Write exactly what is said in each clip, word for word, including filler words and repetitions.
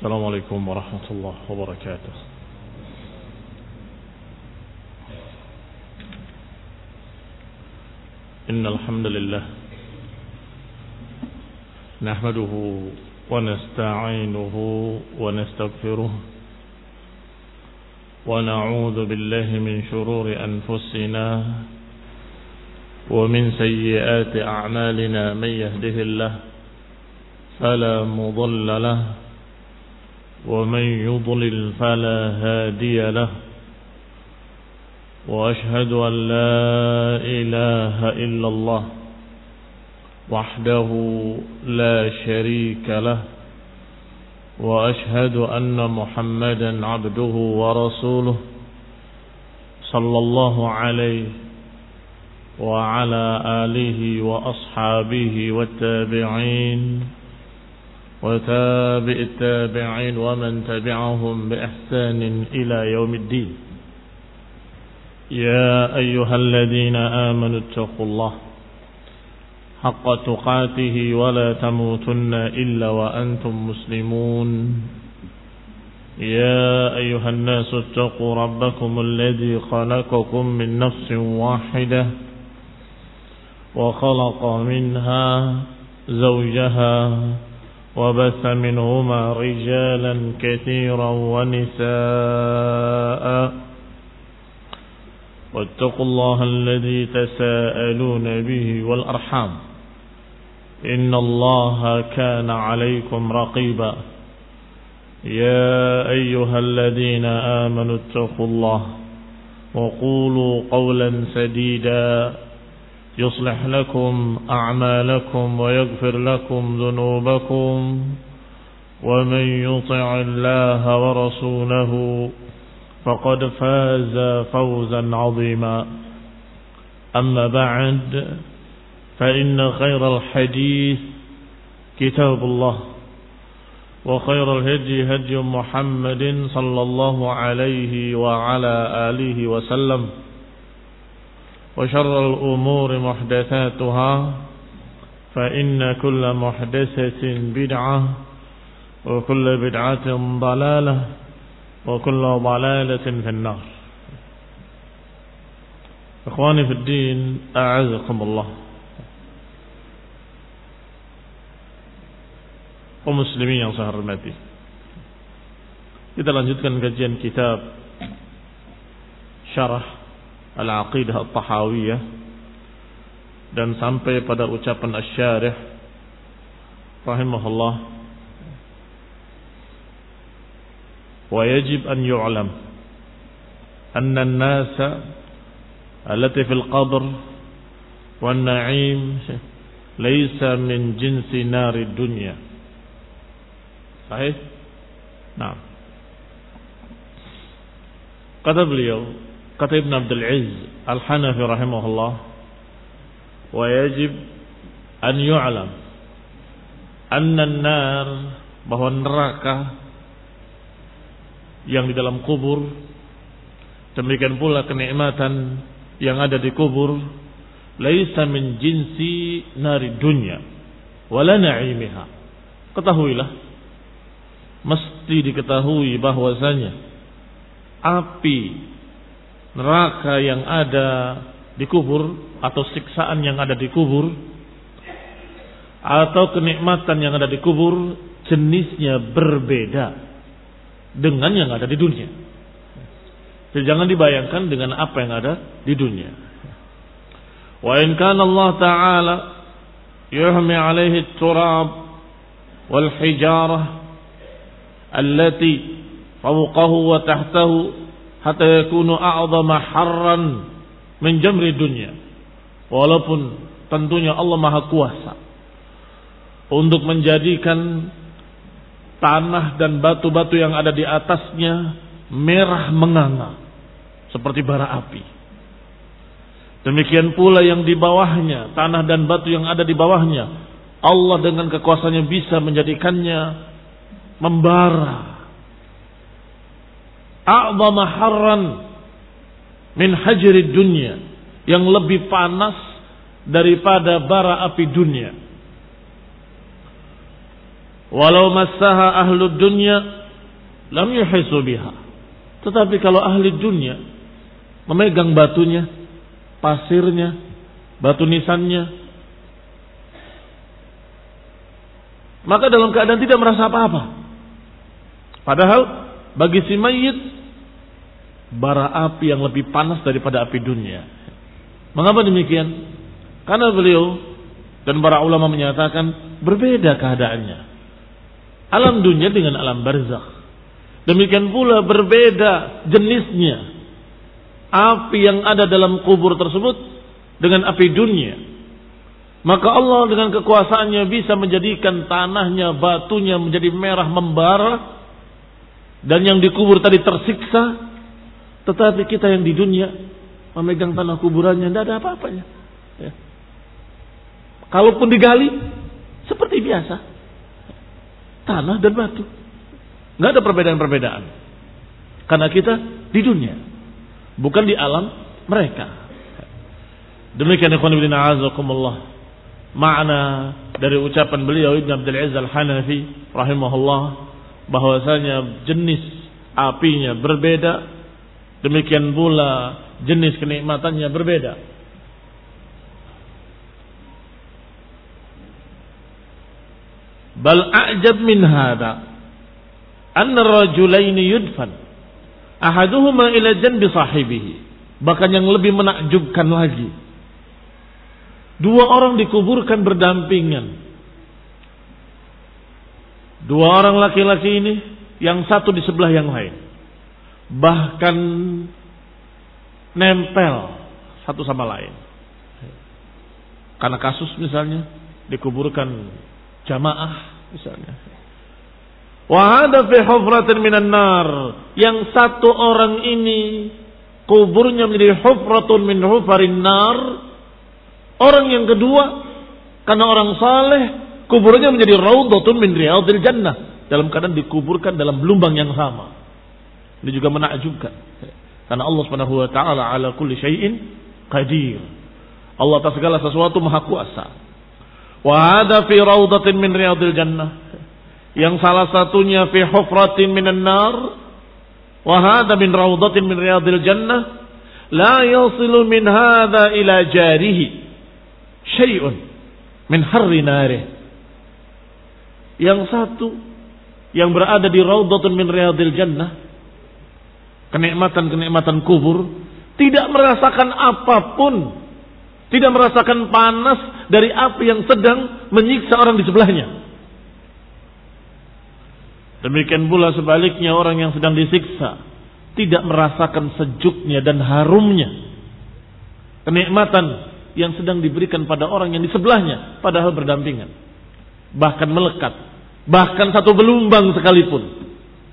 السلام عليكم ورحمة الله وبركاته. إن الحمد لله نحمده ونستعينه ونستغفره ونعوذ بالله من شرور أنفسنا ومن سيئات أعمالنا. من يهده الله فلا مضل له ومن يضلل فلا هادي له وأشهد أن لا إله إلا الله وحده لا شريك له وأشهد أن محمدا عبده ورسوله صلى الله عليه وعلى آله وأصحابه والتابعين وتابع التابعين ومن تبعهم بإحسان إلى يوم الدين. يا أيها الذين آمنوا اتقوا الله حق تقاته ولا تموتن إلا وأنتم مسلمون. يا أيها الناس اتقوا ربكم الذي خلقكم من نفس واحدة وخلق منها زوجها وبث منهما رجالا كثيرا ونساء واتقوا الله الذي تساءلون به والأرحام إن الله كان عليكم رقيبا. يا أيها الذين آمنوا اتقوا الله وقولوا قولا سديدا يصلح لكم أعمالكم ويغفر لكم ذنوبكم ومن يطع الله ورسوله فقد فاز فوزا عظيما. أما بعد فإن خير الحديث كتاب الله وخير الهدي هدي محمد صلى الله عليه وعلى آله وسلم وشر الأمور محدثاتها فإن كل محدثة بدعة وكل بدعة ضلالة وكل ضلالة في النار. إخواني في الدين أعزكم الله. Kaum muslimin yang saya hormati, kita lanjutkan kajian kitab Syarah Al-Aqidah At-Tahawiyah dan sampai pada ucapan Asy-Syarih rahimahullah, wa yajib an yu'lam anna an-nasa allati fil qabr wan na'im laysa min jinsi nari dunya. Sahih? Nah, kata beliau, kata Ibn Abdul Aziz Al-Hanafi rahimahullah, wa yajib an yu'lam anna an-nar, bahwa neraka yang di dalam kubur, demikian pula kenikmatan yang ada di kubur, laisa min jinsi nari dunya wala na'imiha. Ketahuilah, mesti diketahui bahwasanya api neraka yang ada di kubur atau siksaan yang ada di kubur atau kenikmatan yang ada di kubur jenisnya berbeda dengan yang ada di dunia. Jadi jangan dibayangkan dengan apa yang ada di dunia. Wa in kana Allah Ta'ala yuhmi alaihi at-turab wal hijarah allati fawqahu wa tahtahu hatta yakunu a'zama harran min jamri dunya. Walaupun tentunya Allah Maha Kuasa untuk menjadikan tanah dan batu-batu yang ada di atasnya merah menganga seperti bara api. Demikian pula yang di bawahnya, tanah dan batu yang ada di bawahnya, Allah dengan kekuasaannya bisa menjadikannya membara. A'zama harran min hajri dunya, yang lebih panas daripada bara api dunia. Walau massaha ahlud dunya lam yuhisu biha. Tetapi kalau ahli dunia memegang batunya, pasirnya, batu nisannya, maka dalam keadaan tidak merasa apa-apa. Padahal bagi si mayit bara api yang lebih panas daripada api dunia. Mengapa demikian? Karena beliau dan para ulama menyatakan berbeda keadaannya. Alam dunia dengan alam barzakh. Demikian pula berbeda jenisnya api yang ada dalam kubur tersebut dengan api dunia. Maka Allah dengan kekuasaannya bisa menjadikan tanahnya, batunya menjadi merah membara, dan yang dikubur tadi tersiksa. Tetapi kita yang di dunia memegang tanah kuburannya tidak ada apa-apanya. Ya. Kalaupun digali seperti biasa, tanah dan batu, nggak ada perbedaan-perbedaan. Karena kita di dunia, bukan di alam mereka. Demikian ikhwan fillah azakumullah makna dari ucapan beliau Ibn Abdul Aziz Al-Hanafi rahimahullah, bahwasanya jenis apinya berbeda, demikian pula jenis kenikmatannya berbeda. Bal a'jab min hada anna ar-rajulaini yudfan ahaduhuma ila janbi sahibihi. Bahkan yang lebih menakjubkan lagi, dua orang dikuburkan berdampingan. Dua orang laki-laki ini, yang satu di sebelah yang lain, bahkan nempel satu sama lain. Karena kasus misalnya dikuburkan jamaah misalnya. Wa hada fi hufratin minan nar. Yang satu orang ini kuburnya menjadi hufratun min hufarin nar. Orang yang kedua karena orang saleh kuburnya menjadi raudhatun min riyadil jannah. Dalam keadaan dikuburkan dalam lubang yang sama. Ini juga menakjubkan. Karena Allah Subhanahu wa taala ala kulli syai'in qadir. Allah atas segala sesuatu maha kuasa. Wa hada fi raudhatin min riyadil jannah. Yang salah satunya fi hufratin minan nar. Wa hada min raudhatin min riyadil jannah. La yasilu min hada ila jarihi syai'un min harri narih. Yang satu yang berada di raudhatun min riyadil jannah, kenikmatan-kenikmatan kubur, tidak merasakan apapun, tidak merasakan panas dari api yang sedang menyiksa orang di sebelahnya. Demikian pula sebaliknya, orang yang sedang disiksa tidak merasakan sejuknya dan harumnya kenikmatan yang sedang diberikan pada orang yang di sebelahnya, padahal berdampingan, bahkan melekat, bahkan satu belumbang sekalipun.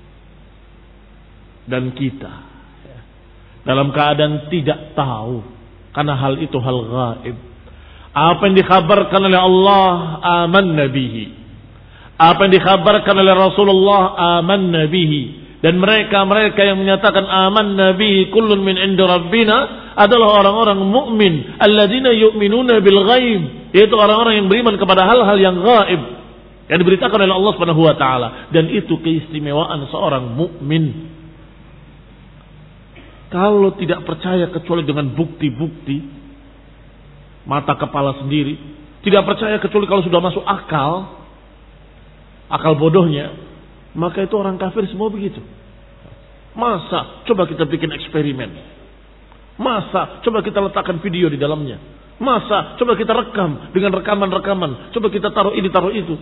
Dan kita dalam keadaan tidak tahu, karena hal itu hal gaib. Apa yang dikhabarkan oleh Allah, amanna bihi. Apa yang dikhabarkan oleh Rasulullah, amanna bihi. Dan mereka-mereka yang menyatakan amanna bihi kullun min indi rabbina adalah orang-orang mukmin, alladzina yu'minuna bil ghaib, yaitu orang-orang yang beriman kepada hal-hal yang gaib yang diberitakan oleh Allah Subhanahu wa taala. Dan itu keistimewaan seorang mukmin. Kalau tidak percaya kecuali dengan bukti-bukti mata kepala sendiri, tidak percaya kecuali kalau sudah masuk akal, akal bodohnya, maka itu orang kafir semua begitu. Masa coba kita bikin eksperimen, masa coba kita letakkan video di dalamnya, masa coba kita rekam dengan rekaman-rekaman, coba kita taruh ini taruh itu.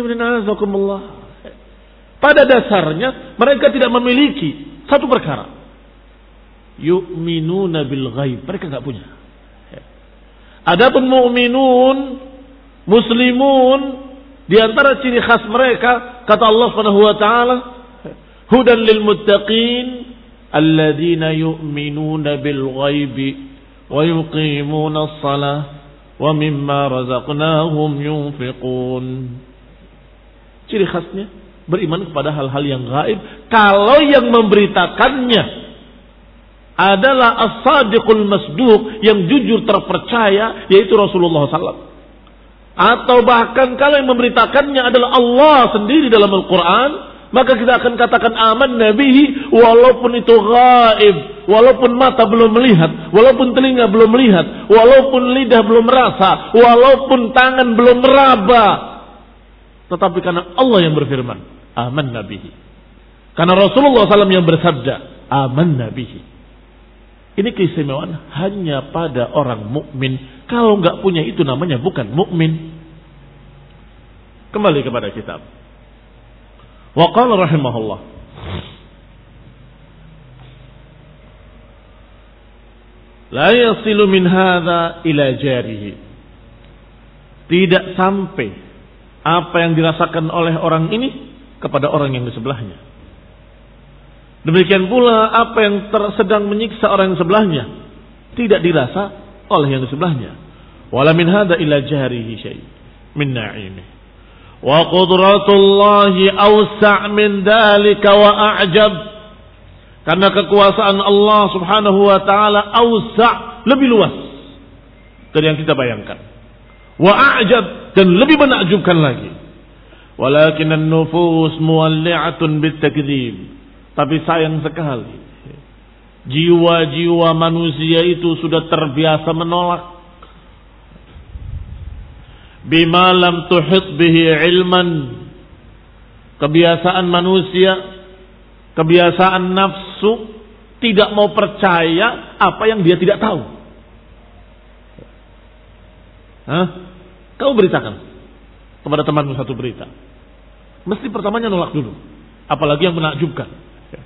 Pada dasarnya mereka tidak memiliki satu perkara, yu'minuna bil ghaib, mereka enggak punya. Adapun mu'minun, muslimun, di antara ciri khas mereka kata Allah Subhanahu wa taala, hudan lil muttaqin alladzina yu'minuna bil ghaibi wa yuqimuna as-salah wa mimma razaqnahum yunfiqun. Ciri khasnya beriman kepada hal-hal yang gaib, kalau yang memberitakannya adalah as-sadiqul masduq, yang jujur terpercaya, yaitu Rasulullah sallallahu alaihi wasallam. atau bahkan kalau yang memberitakannya adalah Allah sendiri dalam Al-Quran, maka kita akan katakan aman nabihi walaupun itu gaib, walaupun mata belum melihat, walaupun telinga belum melihat, walaupun lidah belum merasa, walaupun tangan belum meraba. Tetapi karena Allah yang berfirman, aman nabihi. Karena Rasulullah shallallahu alaihi wasallam yang bersabda, aman nabihi. Ini keistimewaan hanya pada orang mukmin. Kalau nggak punya itu namanya bukan mukmin. Kembali kepada kitab. Wa qala rahimahullah. La yasilu min hadza ila jarihi. Tidak sampai apa yang dirasakan oleh orang ini kepada orang yang di sebelahnya. Demikian pula apa yang ter- sedang menyiksa orang yang sebelahnya tidak dirasa oleh yang di sebelahnya. Wala min hadza ila jarihi syai' min na'imihi. Wa qudratullahi awsa' min dzalika wa a'jab. Karena kekuasaan Allah Subhanahu wa taala awsa', lebih luas dari yang kita bayangkan. Wa a'jab, dan lebih menakjubkan lagi. Walakin an-nufus muwalli'atun bit-takdzib. Tapi sayang sekali, jiwa-jiwa manusia itu sudah terbiasa menolak. Bima lam tuhit bihi ilman. Kebiasaan manusia, kebiasaan nafsu, tidak mau percaya apa yang dia tidak tahu. Hah? Kau beritakan kepada temanmu satu berita, mesti pertamanya nolak dulu, apalagi yang menakjubkan.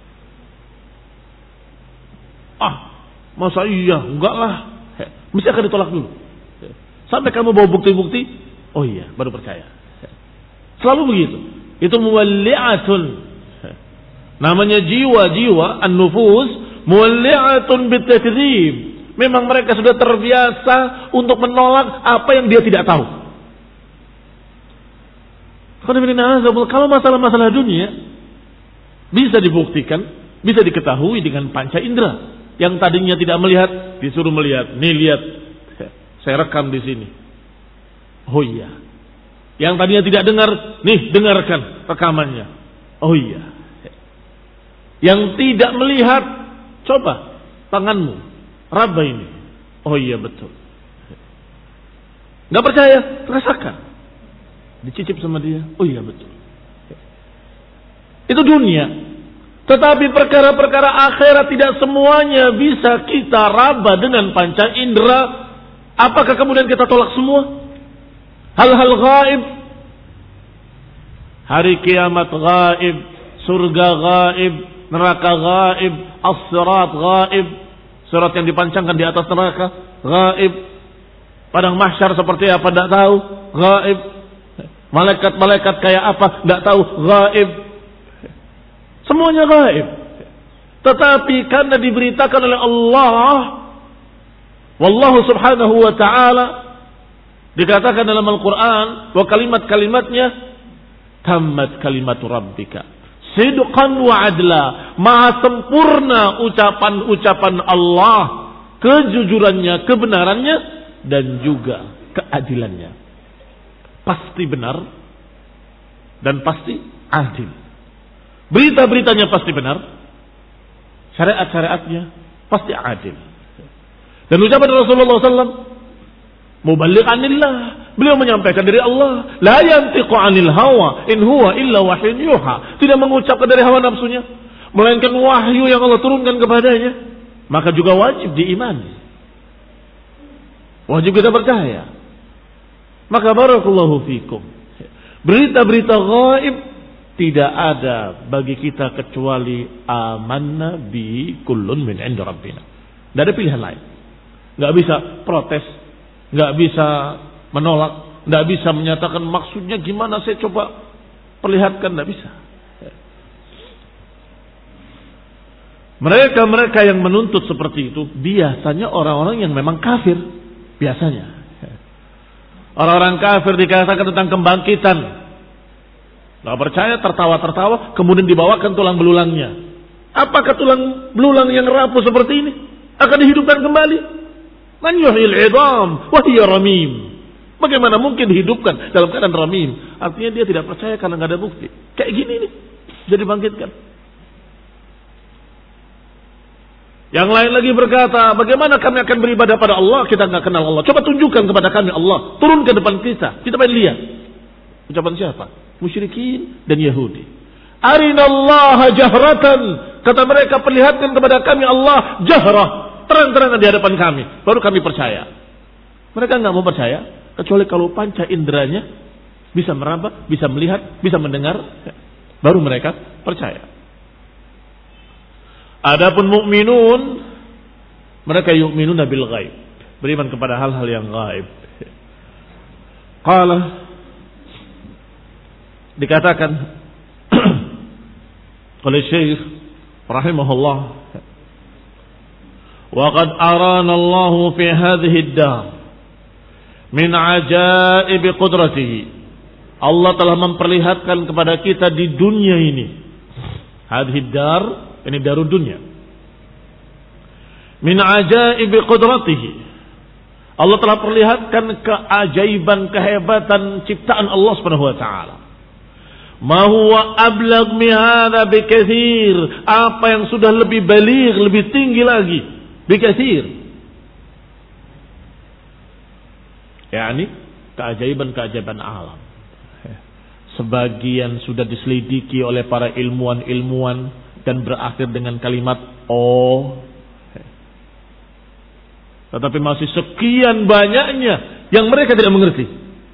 Ah, masa iya? Enggak lah. Mesti akan ditolak dulu. Sampai kamu bawa bukti-bukti, oh iya, baru percaya. Selalu begitu. Itu muwalli'atun. Namanya jiwa-jiwa, an-nufus, muwalli'atun bitakdzib. Memang mereka sudah terbiasa untuk menolak apa yang dia tidak tahu. Kalau masalah-masalah dunia bisa dibuktikan, bisa diketahui dengan panca indera. Yang tadinya tidak melihat, disuruh melihat. Nih lihat, saya rekam di sini. Oh iya. Yang tadinya tidak dengar, nih dengarkan rekamannya. Oh iya. Yang tidak melihat, coba tanganmu, raba ini. Oh iya betul. Gak percaya, rasakan. Dicicip sama dia. Oh iya betul. Itu dunia. Tetapi perkara-perkara akhirat tidak semuanya bisa kita raba dengan panca indera. Apakah kemudian kita tolak semua? Hal-hal gaib. Hari kiamat gaib, surga gaib, neraka gaib, as-sirat gaib, surat yang dipancangkan di atas neraka gaib. Padang mahsyar seperti apa tidak tahu, gaib. Malaikat-malaikat kayak apa tidak tahu, gaib. Semuanya gaib. Tetapi karena diberitakan oleh Allah, wallahu subhanahu wa ta'ala, dikatakan dalam Al-Quran bahwa kalimat-kalimatnya tammat kalimatu rabbika sidqan wa adla. Maha sempurna ucapan-ucapan Allah, kejujurannya, kebenarannya, dan juga keadilannya. Pasti benar dan pasti adil. Berita-beritanya pasti benar, syariat-syariatnya pasti adil. Dan ucapan Rasulullah shallallahu alaihi wasallam muballigh anillah, beliau menyampaikan dari Allah. La yantiqu anil hawa in huwa illa wahyun yuha. Tidak mengucapkan dari hawa nafsunya, melainkan wahyu yang Allah turunkan kepadanya. Maka juga wajib diimani, wajib kita percaya. Maka barakallahu fikum, berita-berita gaib tidak ada bagi kita kecuali amanna bi kullun min 'inda rabbina. Tidak ada pilihan lain. Nggak bisa protes, nggak bisa menolak, nggak bisa menyatakan maksudnya gimana, saya coba perlihatkan, nggak bisa. Mereka-mereka yang menuntut seperti itu biasanya orang-orang yang memang kafir. Biasanya orang-orang kafir dikatakan tentang kebangkitan, nggak percaya, tertawa-tertawa, kemudian dibawakan tulang belulangnya. Apakah tulang belulang yang rapuh seperti ini akan dihidupkan kembali? Man yuhyil 'idham wa hiya ramim. Bagaimana mungkin dihidupkan dalam keadaan ramim? Artinya dia tidak percaya karena nggak ada bukti. Kayak gini nih, jadi bangkitkan. Yang lain lagi berkata, bagaimana kami akan beribadah pada Allah, kita nggak kenal Allah. Coba tunjukkan kepada kami Allah, turun ke depan kita, kita pengen lihat. Ucapan siapa? Musyrikin dan Yahudi. Arinallaha jahratan, kata mereka, perlihatkan kepada kami Allah jahrah, terang-terangan di hadapan kami, baru kami percaya. Mereka nggak mau percaya kecuali kalau panca inderanya bisa meraba, bisa melihat, bisa mendengar, baru mereka percaya. Adapun mukminun, mereka yu'minuna bil ghaib, beriman kepada hal-hal yang gaib. Qala, dikatakan oleh Syekh rahimahullah, wa qad arana Allah fi hadhihi ad-dar min ajaib qudratihi. Allah telah memperlihatkan kepada kita di dunia ini, hadhihi ad-dar, ini darud dunia, min ajaib qudratihi. Allah telah perlihatkan keajaiban, kehebatan ciptaan Allah Subhanahu wa taala. Ma huwa ablagh min hadza bikatsir, apa yang sudah lebih baligh, lebih tinggi lagi, bikatsir. yakni keajaiban-keajaiban alam. Sebagian sudah diselidiki oleh para ilmuwan-ilmuwan dan berakhir dengan kalimat oh. Tetapi masih sekian banyaknya yang mereka tidak mengerti.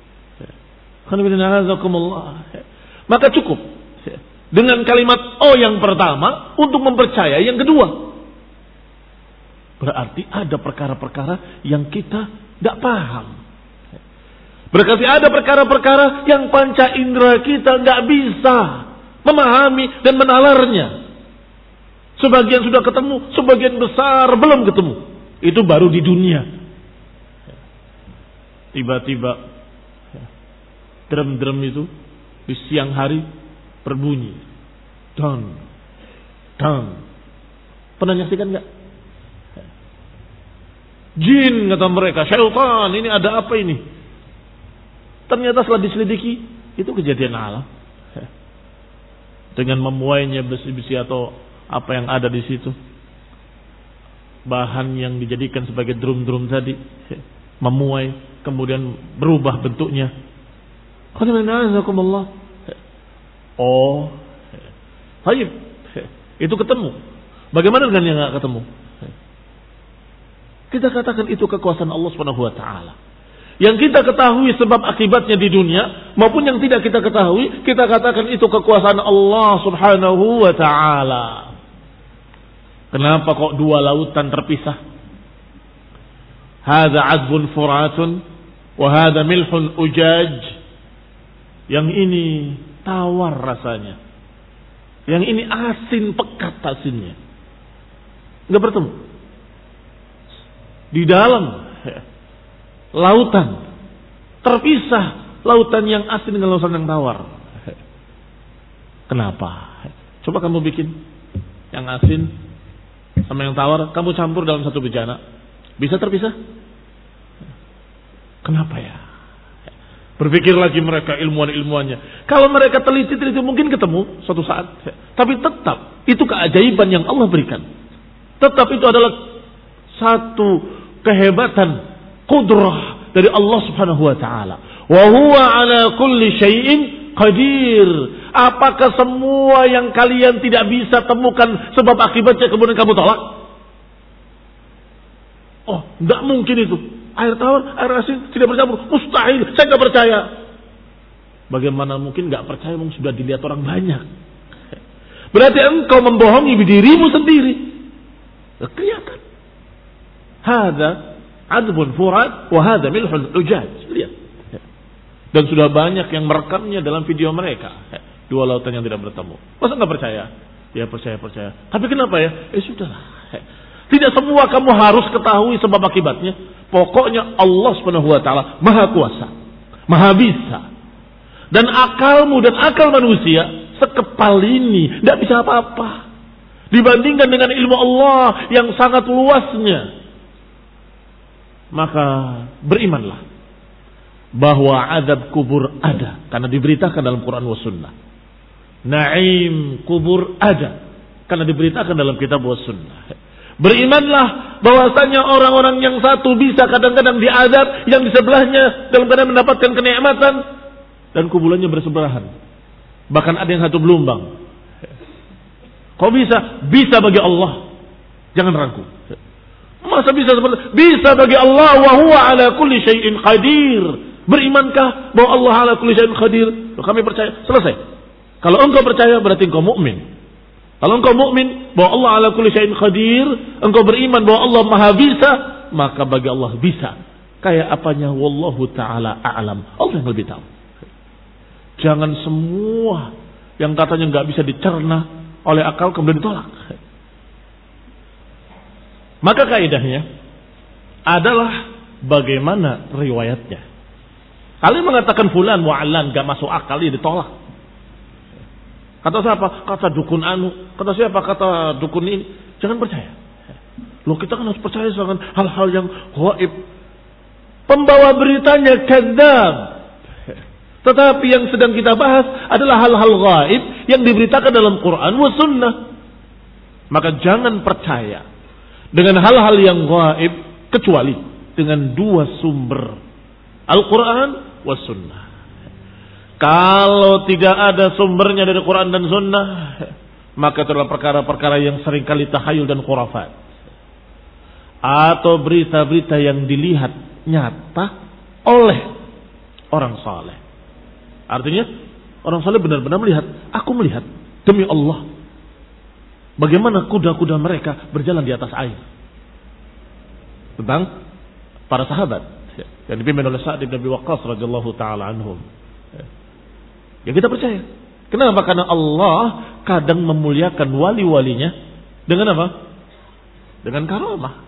Maka cukup dengan kalimat oh yang pertama untuk mempercayai yang kedua. Berarti ada perkara-perkara yang kita tidak paham. Berarti ada perkara-perkara yang panca indera kita nggak bisa memahami dan menalarnya. Sebagian sudah ketemu, sebagian besar belum ketemu. Itu baru di dunia. Tiba-tiba drum-drum itu di siang hari berbunyi. Dang, dang. Pernah nyaksikan nggak? Jin kata mereka, syaitan, ini ada apa ini? Ternyata setelah diselidiki itu kejadian alam. Dengan memuainya besi-besi atau apa yang ada di situ, bahan yang dijadikan sebagai drum-drum tadi memuai, kemudian berubah bentuknya. Oh, baik, itu ketemu. Bagaimana dengan yang nggak ketemu? Kita katakan itu kekuasaan Allah Subhanahu Wa Taala. Yang kita ketahui sebab akibatnya di dunia maupun yang tidak kita ketahui, kita katakan itu kekuasaan Allah Subhanahu Wa Taala. Kenapa kok dua lautan terpisah? Hadza azbun furatun wa hadza milhun ujaj. Yang ini tawar rasanya. Yang ini asin pekat asinnya. Enggak bertemu. Di dalam lautan terpisah, lautan yang asin dengan lautan yang tawar. Kenapa? Coba kamu bikin yang asin sama yang tawar, kamu campur dalam satu bejana, bisa terpisah? Kenapa ya? Berpikir lagi mereka ilmuwan-ilmuwannya. Kalau mereka teliti-teliti mungkin ketemu suatu saat. Tapi tetap itu keajaiban yang Allah berikan. Tetap itu adalah satu kehebatan qudrah dari Allah Subhanahu wa taala. Wa huwa ala kulli syai'in qadir. Apakah semua yang kalian tidak bisa temukan sebab akibatnya kemudian kamu tolak? Oh, tidak mungkin itu. Air tawar, air asin tidak bercampur. Mustahil, saya tidak percaya. Bagaimana mungkin tidak percaya? Mungkin sudah dilihat orang banyak. Berarti engkau membohongi dirimu sendiri. Kelihatan. Hada adbun furat wa hada milhun ujaj. Lihat. Dan sudah banyak yang merekamnya dalam video mereka. Dua lautan yang tidak bertemu. Masa nggak percaya? Ya percaya percaya. Tapi kenapa ya? Eh sudahlah. Tidak semua kamu harus ketahui sebab akibatnya. Pokoknya Allah Subhanahu wa taala Maha Kuasa, Maha Bisa. Dan akalmu dan akal manusia sekepal ini tidak bisa apa-apa dibandingkan dengan ilmu Allah yang sangat luasnya. Maka berimanlah bahwa azab kubur ada karena diberitakan dalam Quran wa sunnah. Naim kubur ada karena diberitakan dalam kitab wa sunnah. Berimanlah bahwasanya orang-orang yang satu bisa kadang-kadang diazab, yang di sebelahnya dalam keadaan mendapatkan kenikmatan, dan kuburannya bersebelahan. Bahkan ada yang satu gelombang. Kok bisa? Bisa bagi Allah. Jangan ragu. Masa bisa seperti bisa bagi Allah, wa huwa ala kulli syai'in qadir. Berimankah bahwa Allah ala kulli syai'in qadir? Loh, kami percaya. Selesai. Kalau engkau percaya berarti engkau mukmin. Kalau engkau mukmin bahwa Allah ala kulli syai'in qadir, engkau beriman bahwa Allah Maha bisa, maka bagi Allah bisa. Kayak apanya? Wallahu taala a'lam. Allah yang lebih tahu. Jangan semua yang katanya enggak bisa dicerna oleh akal kemudian ditolak. Maka kaidahnya adalah bagaimana riwayatnya. Kalian mengatakan fulan mu'allan enggak masuk akal, ya ditolak. Kata siapa? Kata dukun anu. Kata siapa? Kata dukun ini. Jangan percaya. Loh, kita kan harus percaya dengan hal-hal yang gaib. Pembawa beritanya kadzab. Tetapi yang sedang kita bahas adalah hal-hal gaib yang diberitakan dalam Quran wa sunnah. Maka jangan percaya dengan hal-hal yang gaib kecuali dengan dua sumber, Al-Quran wa sunnah. Kalau tidak ada sumbernya dari Quran dan Sunnah, maka itu adalah perkara-perkara yang seringkali tahayul dan khurafat, atau berita-berita yang dilihat nyata oleh orang saleh. Artinya orang saleh benar-benar melihat. Aku melihat demi Allah bagaimana kuda-kuda mereka berjalan di atas air. Tentang para sahabat yang dipimpin oleh Sa'd bin Abi Waqqas radhiyallahu taala anhum. Ya kita percaya. Kenapa? Karena Allah kadang memuliakan wali-walinya dengan apa? Dengan karamah.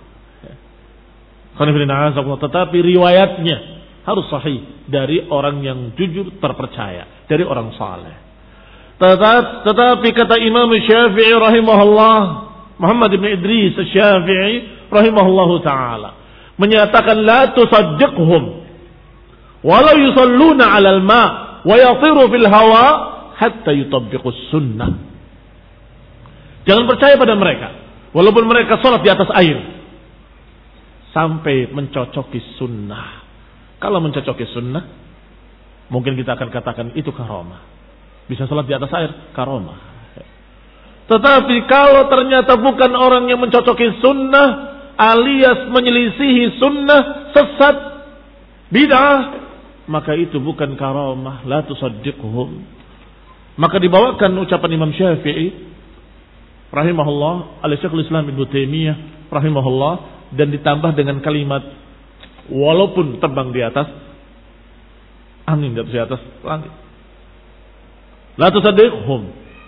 Tetapi riwayatnya harus sahih dari orang yang jujur terpercaya, dari orang saleh. Tetapi kata Imam Syafi'i rahimahullah, Muhammad bin Idris Syafi'i rahimahullahu taala menyatakan la tusaddiqhum walau yusalluna 'alal ma' wa yatiru fil hawa hatta yutabbiqus sunnah. Jangan percaya pada mereka walaupun mereka salat di atas air sampai mencocoki sunnah. Kalau mencocoki sunnah, mungkin kita akan katakan itu karamah. Bisa salat di atas air, karamah. Tetapi kalau ternyata bukan orang yang mencocoki sunnah, alias menyelisihi sunnah, sesat, bid'ah, maka itu bukan karamah. La tusaddiqhum. Maka dibawakan ucapan Imam Syafi'i rahimahullah, al-Syekhul Islam Ibnu Taimiyah rahimahullah, dan ditambah dengan kalimat walaupun terbang di atas angin, di atas langit. La tusaddiqhum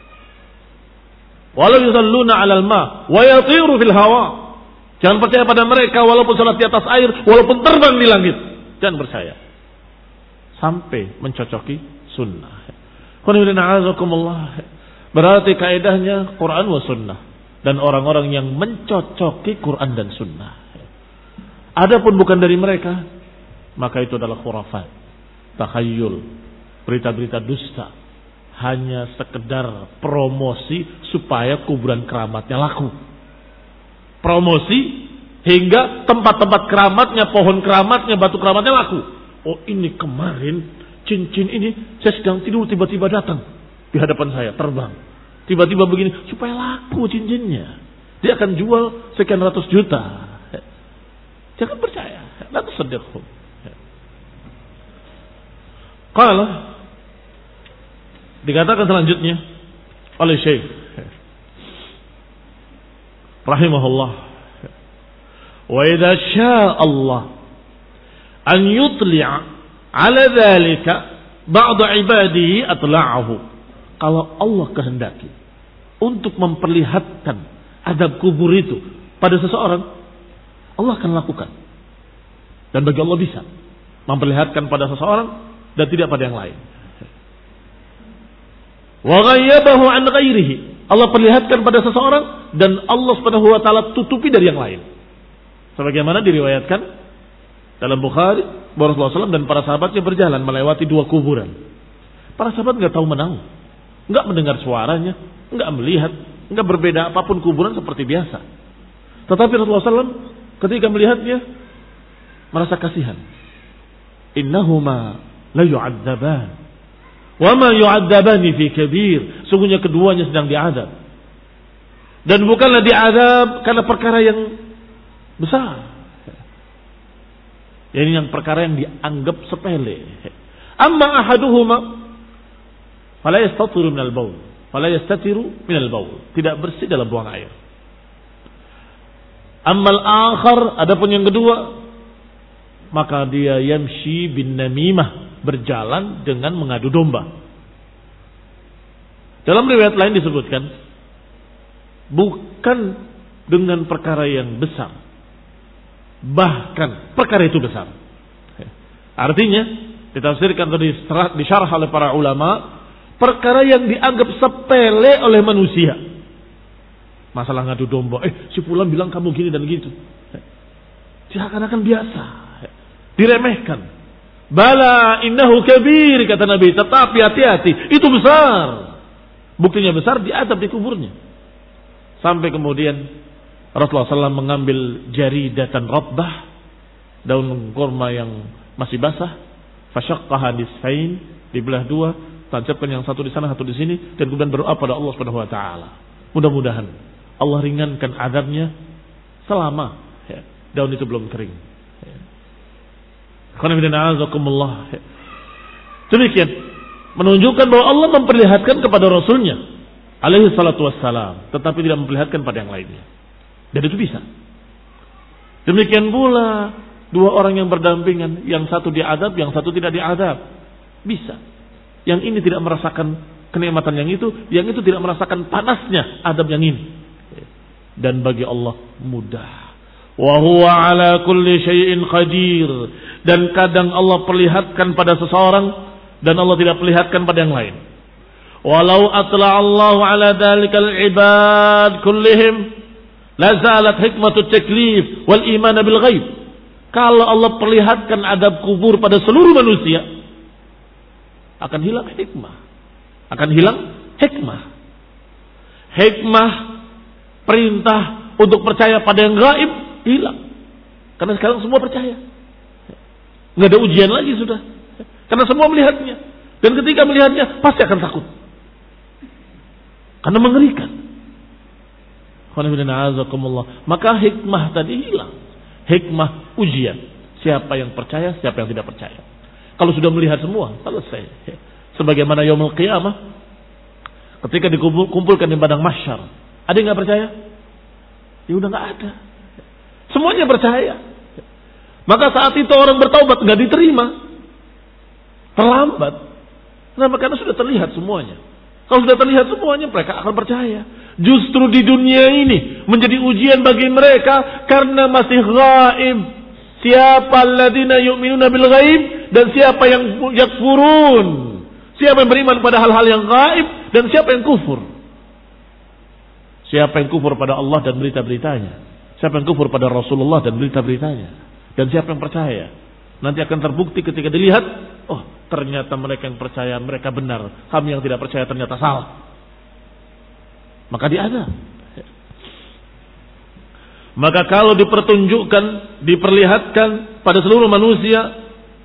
walau yusalluna 'alal ma wa yatiru fil hawa. Jangan percaya pada mereka walaupun salat di atas air, walaupun terbang di langit. Jangan percaya. Sampai mencocoki sunnah. Berarti kaidahnya Quran wa sunnah, dan orang-orang yang mencocoki Quran dan sunnah. Adapun bukan dari mereka, maka itu adalah khurafat, takhayul, berita-berita dusta, hanya sekedar promosi supaya kuburan keramatnya laku. Promosi hingga tempat-tempat keramatnya, pohon keramatnya, batu keramatnya laku. Oh, ini kemarin cincin ini saya sedang tidur tiba-tiba datang di hadapan saya, terbang. Tiba-tiba begini supaya laku cincinnya. Dia akan jual sekian ratus juta. Jangan percaya. La tusaddiqhum. Qala, dikatakan selanjutnya oleh Syekh rahimahullah, wa idza syaa Allah an yutli'a ala dzalika ba'd ibadihi atla'ahu. Kalau Allah kehendaki untuk memperlihatkan adab kubur itu pada seseorang, Allah akan lakukan. Dan bagi Allah bisa memperlihatkan pada seseorang dan tidak pada yang lain. Wa ghayyabahu an ghairihi. Allah perlihatkan pada seseorang dan Allah Subhanahu wa taala tutupi dari yang lain. Sebagaimana diriwayatkan Dalam Bukhari, Rasulullah shallallahu alaihi wasallam dan para sahabatnya berjalan melewati dua kuburan. Para sahabat nggak tahu menau, nggak mendengar suaranya, nggak melihat, nggak berbeda apapun, kuburan seperti biasa. Tetapi Rasulullah shallallahu alaihi wasallam ketika melihatnya merasa kasihan. Innahuma la yu'adzaban wa ma yu'adzabani fi kabir. Sungguhnya keduanya sedang diazab. Dan bukanlah diazab karena perkara yang besar. Ini yang perkara yang dianggap sepele. Amma ahaduhuma fala yastatiru minal baul, fala yastatiru minal baul. Tidak bersih dalam buang air. Ammal akhar, adapun yang kedua, maka dia yamshi bin namimah, berjalan dengan mengadu domba. Dalam riwayat lain disebutkan bukan dengan perkara yang besar, bahkan perkara itu besar. Artinya ditafsirkan tadi disyarah oleh para ulama, perkara yang dianggap sepele oleh manusia. Masalah ngadu domba, eh si fulan bilang kamu gini dan gitu. Seakan-akan biasa, diremehkan. Bala innahu kabir, kata Nabi, tetapi hati-hati, itu besar. Buktinya besar, diazab di kuburnya. Sampai kemudian Rasulullah shallallahu alaihi wasallam mengambil jaridatan ratbah, daun kurma yang masih basah, fasyaqqaha nisfain, dibelah dua, tancapkan yang satu di sana, satu di sini, dan kemudian berdoa pada Allah Subhanahu wa taala. Mudah-mudahan Allah ringankan azabnya selama ya, daun itu belum kering. Ya. Demikian menunjukkan bahwa Allah memperlihatkan kepada Rasulnya alaihi salatu wassalam, tetapi tidak memperlihatkan pada yang lainnya. Dan itu bisa. Demikian pula dua orang yang berdampingan, yang satu diadab, yang satu tidak diadab. Bisa. Yang ini tidak merasakan kenikmatan yang itu, yang itu tidak merasakan panasnya adab yang ini. Dan bagi Allah mudah. Wa huwa ala kulli syai'in qadir. Dan kadang Allah perlihatkan pada seseorang dan Allah tidak perlihatkan pada yang lain. Walau atla Allah ala dalikal ibad kullihim lazalat hikmatut taklif wal iman bil ghaib. Kalau Allah perlihatkan adab kubur pada seluruh manusia, akan hilang hikmah. Akan hilang hikmah. Hikmah perintah untuk percaya pada yang gaib hilang. Karena sekarang semua percaya. Nggak ada ujian lagi sudah. Karena semua melihatnya. Dan ketika melihatnya pasti akan takut. Karena mengerikan. Maka hikmah tadi hilang. Hikmah ujian. Siapa yang percaya, siapa yang tidak percaya. Kalau sudah melihat semua, selesai. Sebagaimana yaumul qiyamah, ketika dikumpulkan di padang mahsyar, ada yang nggak percaya? Ya udah nggak ada. Semuanya percaya. Maka saat itu orang bertaubat nggak diterima, terlambat. Kenapa? Karena sudah terlihat semuanya. Kalau sudah terlihat semuanya, mereka akan percaya. Justru di dunia ini menjadi ujian bagi mereka karena masih ghaib. Siapa alladzina yu'minuna bil ghaib dan siapa yang yakfurun. Siapa yang beriman pada hal-hal yang gaib dan siapa yang kufur. Siapa yang kufur pada Allah dan berita-beritanya. Siapa yang kufur pada Rasulullah dan berita-beritanya. Dan siapa yang percaya. Nanti akan terbukti ketika dilihat, oh ternyata mereka yang percaya, mereka benar. Kami yang tidak percaya ternyata salah. Maka dia ada. Maka kalau dipertunjukkan, diperlihatkan pada seluruh manusia,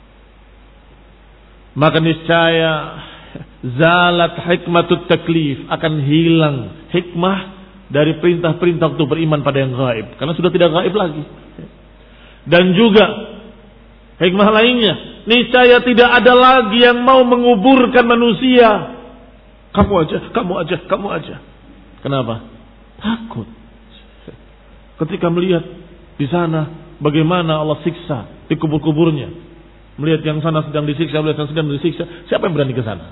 maka niscaya zalat hikmatut taklif, akan hilang hikmah dari perintah-perintah untuk beriman pada yang gaib. Karena sudah tidak gaib lagi. Dan juga hikmah lainnya, niscaya tidak ada lagi yang mau menguburkan manusia. Kamu aja, kamu aja, kamu aja. Kenapa? Takut. Ketika melihat di sana bagaimana Allah siksa di kubur-kuburnya, melihat yang sana sedang disiksa, melihat yang sedang disiksa, siapa yang berani ke sana?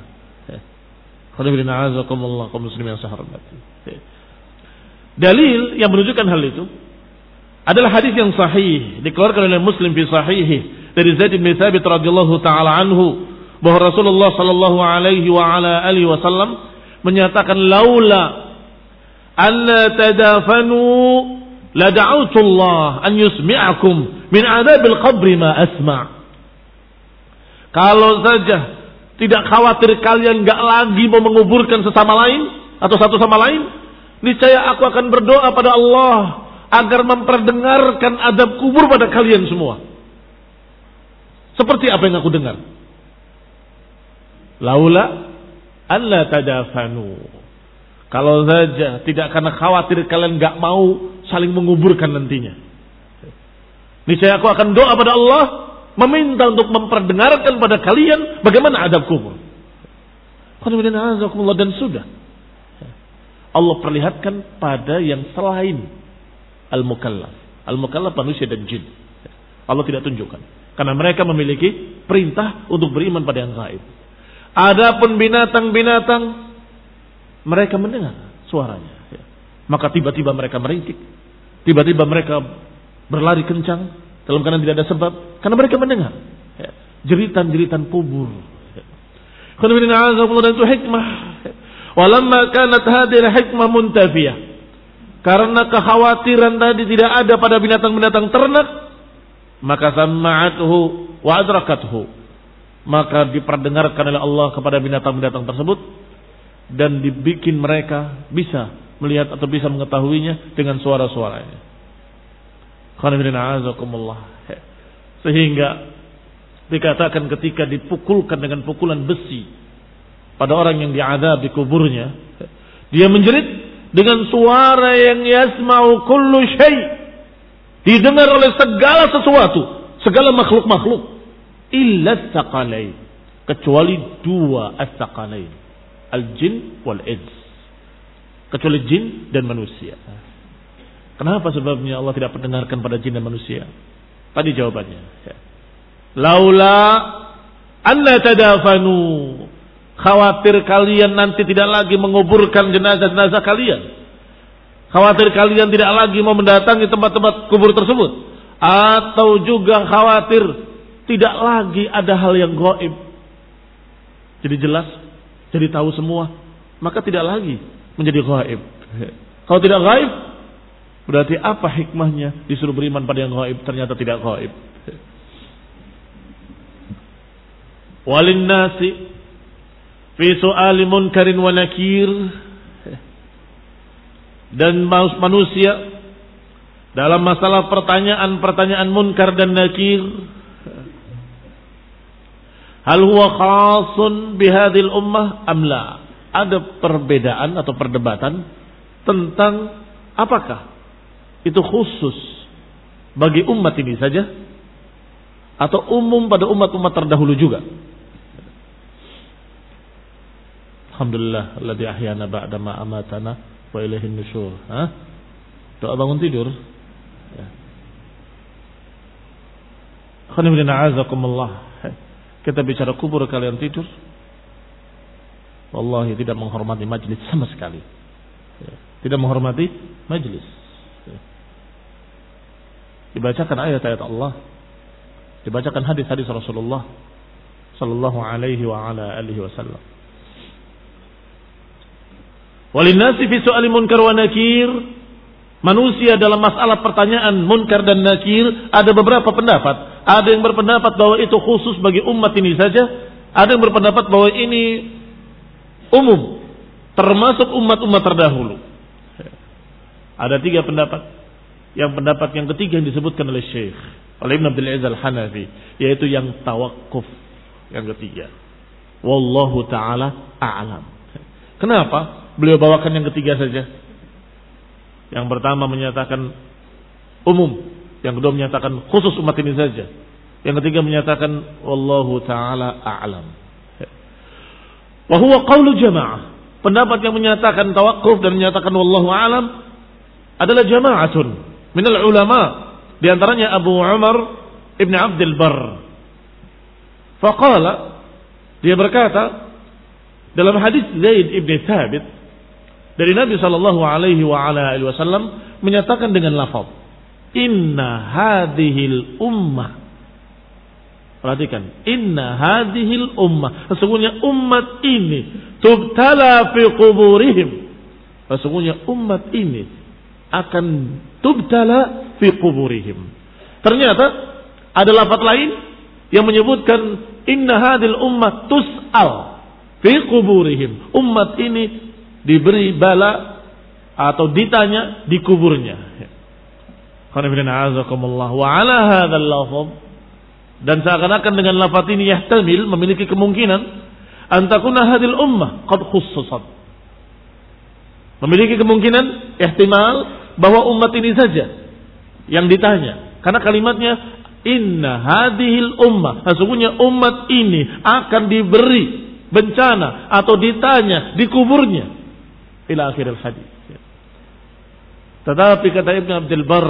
Dalil yang menunjukkan hal itu adalah hadis yang sahih dikeluarkan oleh Muslim fi sahihih dari Zaid bin Thabit radhiyallahu taala anhu bahwa Rasulullah sallallahu alaihi wa ala alihi wasallam menyatakan laula alla tadafanu la da'autullah an yusmi'akum min adzabil qabri ma asma'. Kalau saja tidak khawatir kalian enggak lagi mau menguburkan sesama lain atau satu sama lain, niscaya aku akan berdoa pada Allah agar memperdengarkan azab kubur pada kalian semua. Seperti apa yang aku dengar. Laula alla tadafanu. Kalau saja tidak karena khawatir kalian enggak mau saling menguburkan nantinya, niscaya aku akan doa pada Allah meminta untuk memperdengarkan pada kalian bagaimana azab kubur. Dan sudah Allah perlihatkan pada yang selain al-mukallaf. Al-mukallaf manusia dan jin. Allah tidak tunjukkan karena mereka memiliki perintah untuk beriman pada yang gaib. Adapun binatang-binatang, mereka mendengar suaranya, maka tiba-tiba mereka meringkik, tiba-tiba mereka berlari kencang dalam keadaan tidak ada sebab, karena mereka mendengar jeritan-jeritan kubur. Dan itu hikmah. Walamma kanat hadhihi hikmah muntafiyah, karena kekhawatiran tadi tidak ada pada binatang-binatang ternak, maka sama'atuhu wa adrakathu, maka diperdengarkan oleh Allah kepada binatang-binatang tersebut dan dibikin mereka bisa melihat atau bisa mengetahuinya dengan suara-suaranya. Sehingga dikatakan ketika dipukulkan dengan pukulan besi pada orang yang diazab di kuburnya, dia menjerit dengan suara yang yasma'u kullu syai', didengar oleh segala sesuatu, segala makhluk-makhluk, illa as-saqalain, kecuali dua as-saqalain, al-jin wal ins, kecuali jin dan manusia. Kenapa sebabnya Allah tidak mendengarkan pada jin dan manusia? Tadi jawabannya, laula anna tadafanu, khawatir kalian nanti tidak lagi menguburkan jenazah-jenazah kalian, khawatir kalian tidak lagi mau mendatangi tempat-tempat kubur tersebut, atau juga khawatir tidak lagi ada hal yang gaib, jadi jelas, jadi tahu semua, maka tidak lagi menjadi gaib. Kalau tidak gaib, berarti apa hikmahnya disuruh beriman pada yang gaib, ternyata tidak gaib. Walin nasi fi su'ali munkarin wa nakir, dan manusia dalam masalah pertanyaan-pertanyaan munkar dan nakir, hal huwa khasun bihadil ummah am la, ada perbedaan atau perdebatan tentang apakah itu khusus bagi umat ini saja atau umum pada umat-umat terdahulu juga. Alhamdulillah alladzi ahyana ba'da ma amatana wa ilaihin nusyur. Hah? Doa bangun tidur. Ya. Kita bicara kubur kalian tidur. Wallahi tidak menghormati majlis sama sekali. Ya. Tidak menghormati majlis. Ya. Dibacakan ayat-ayat Allah, dibacakan hadis-hadis Rasulullah sallallahu alaihi wa ala alihi wasallam. Walinnasi fi su'ali munkar wa nakir, manusia dalam masalah pertanyaan munkar dan nakir ada beberapa pendapat. Ada yang berpendapat bahwa itu khusus bagi umat ini saja, ada yang berpendapat bahwa ini umum, termasuk umat-umat terdahulu. Ada tiga pendapat. Yang pendapat yang ketiga yang disebutkan oleh Syekh, oleh Ibn Abdul Aziz Al-Hanafi, yaitu yang tawakuf, yang ketiga. Wallahu ta'ala a'lam. Kenapa beliau bawakan yang ketiga saja? Yang pertama menyatakan umum, yang kedua menyatakan khusus umat ini saja, yang ketiga menyatakan wallahu ta'ala a'lam. Wa huwa qaulu jamaah. Pendapat yang menyatakan tawakuf dan menyatakan wallahu a'lam adalah jama'atun minal ulama, di antaranya Abu Umar Ibn Abdul Barr. Faqala, dia berkata dalam hadis Zaid Ibn Thabit dari Nabi sallallahu alaihi wa ala alihi wasallam, menyatakan dengan lafaz inna hadhil ummah. Perhatikan, inna hadhil ummah, sesungguhnya umat ini tubtala fi quburihim, sesungguhnya umat ini akan tubtala fi quburihim. Ternyata ada lafaz lain yang menyebutkan inna hadhil ummah tus'al fi quburihim. Umat ini diberi bala atau ditanya di kuburnya. Wa ala hadzal lafaz, dan seakan-akan dengan lafaz ini yahtamil, memiliki kemungkinan antakuna hadhil ummah qad khussat. Memiliki kemungkinan ihtimal bahwa umat ini saja yang ditanya. Karena kalimatnya inna hadhil ummah, sesungguhnya umat ini akan diberi bencana atau ditanya di kuburnya ila akhiril hadis. Tetapi kata Ibn Abdul Barr,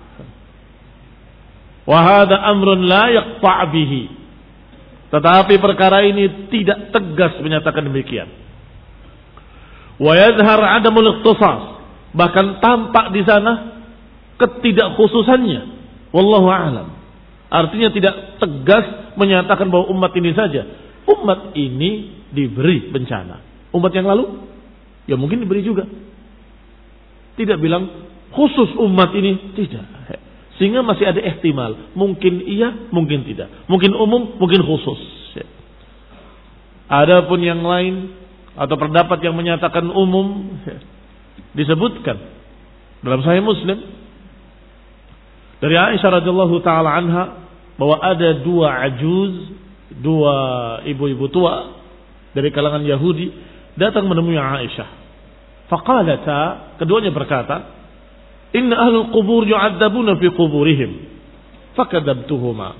wa hadha amrun la yaqta' bihi. Tetapi perkara ini tidak tegas menyatakan demikian. Wa yadhhar 'adamul ikhtisas, bahkan tampak di sana ketidakkhususannya. Wallahu a'lam. Artinya tidak tegas menyatakan bahwa umat ini saja. Umat ini diberi bencana. Umat yang lalu ya mungkin diberi juga. Tidak bilang khusus umat ini, tidak. Sehingga masih ada ihtimal. Mungkin iya, mungkin tidak. Mungkin umum, mungkin khusus. Adapun yang lain atau pendapat yang menyatakan umum disebutkan dalam Sahih Muslim dari Aisyah radhiyallahu taala anha bahwa ada dua ajuz, dua ibu-ibu tua dari kalangan Yahudi datang menemui Aisyah. Faqalata, keduanya berkata, inna ahlul qubur yu'adzabuna fi quburihim. Fakadzabtuhuma.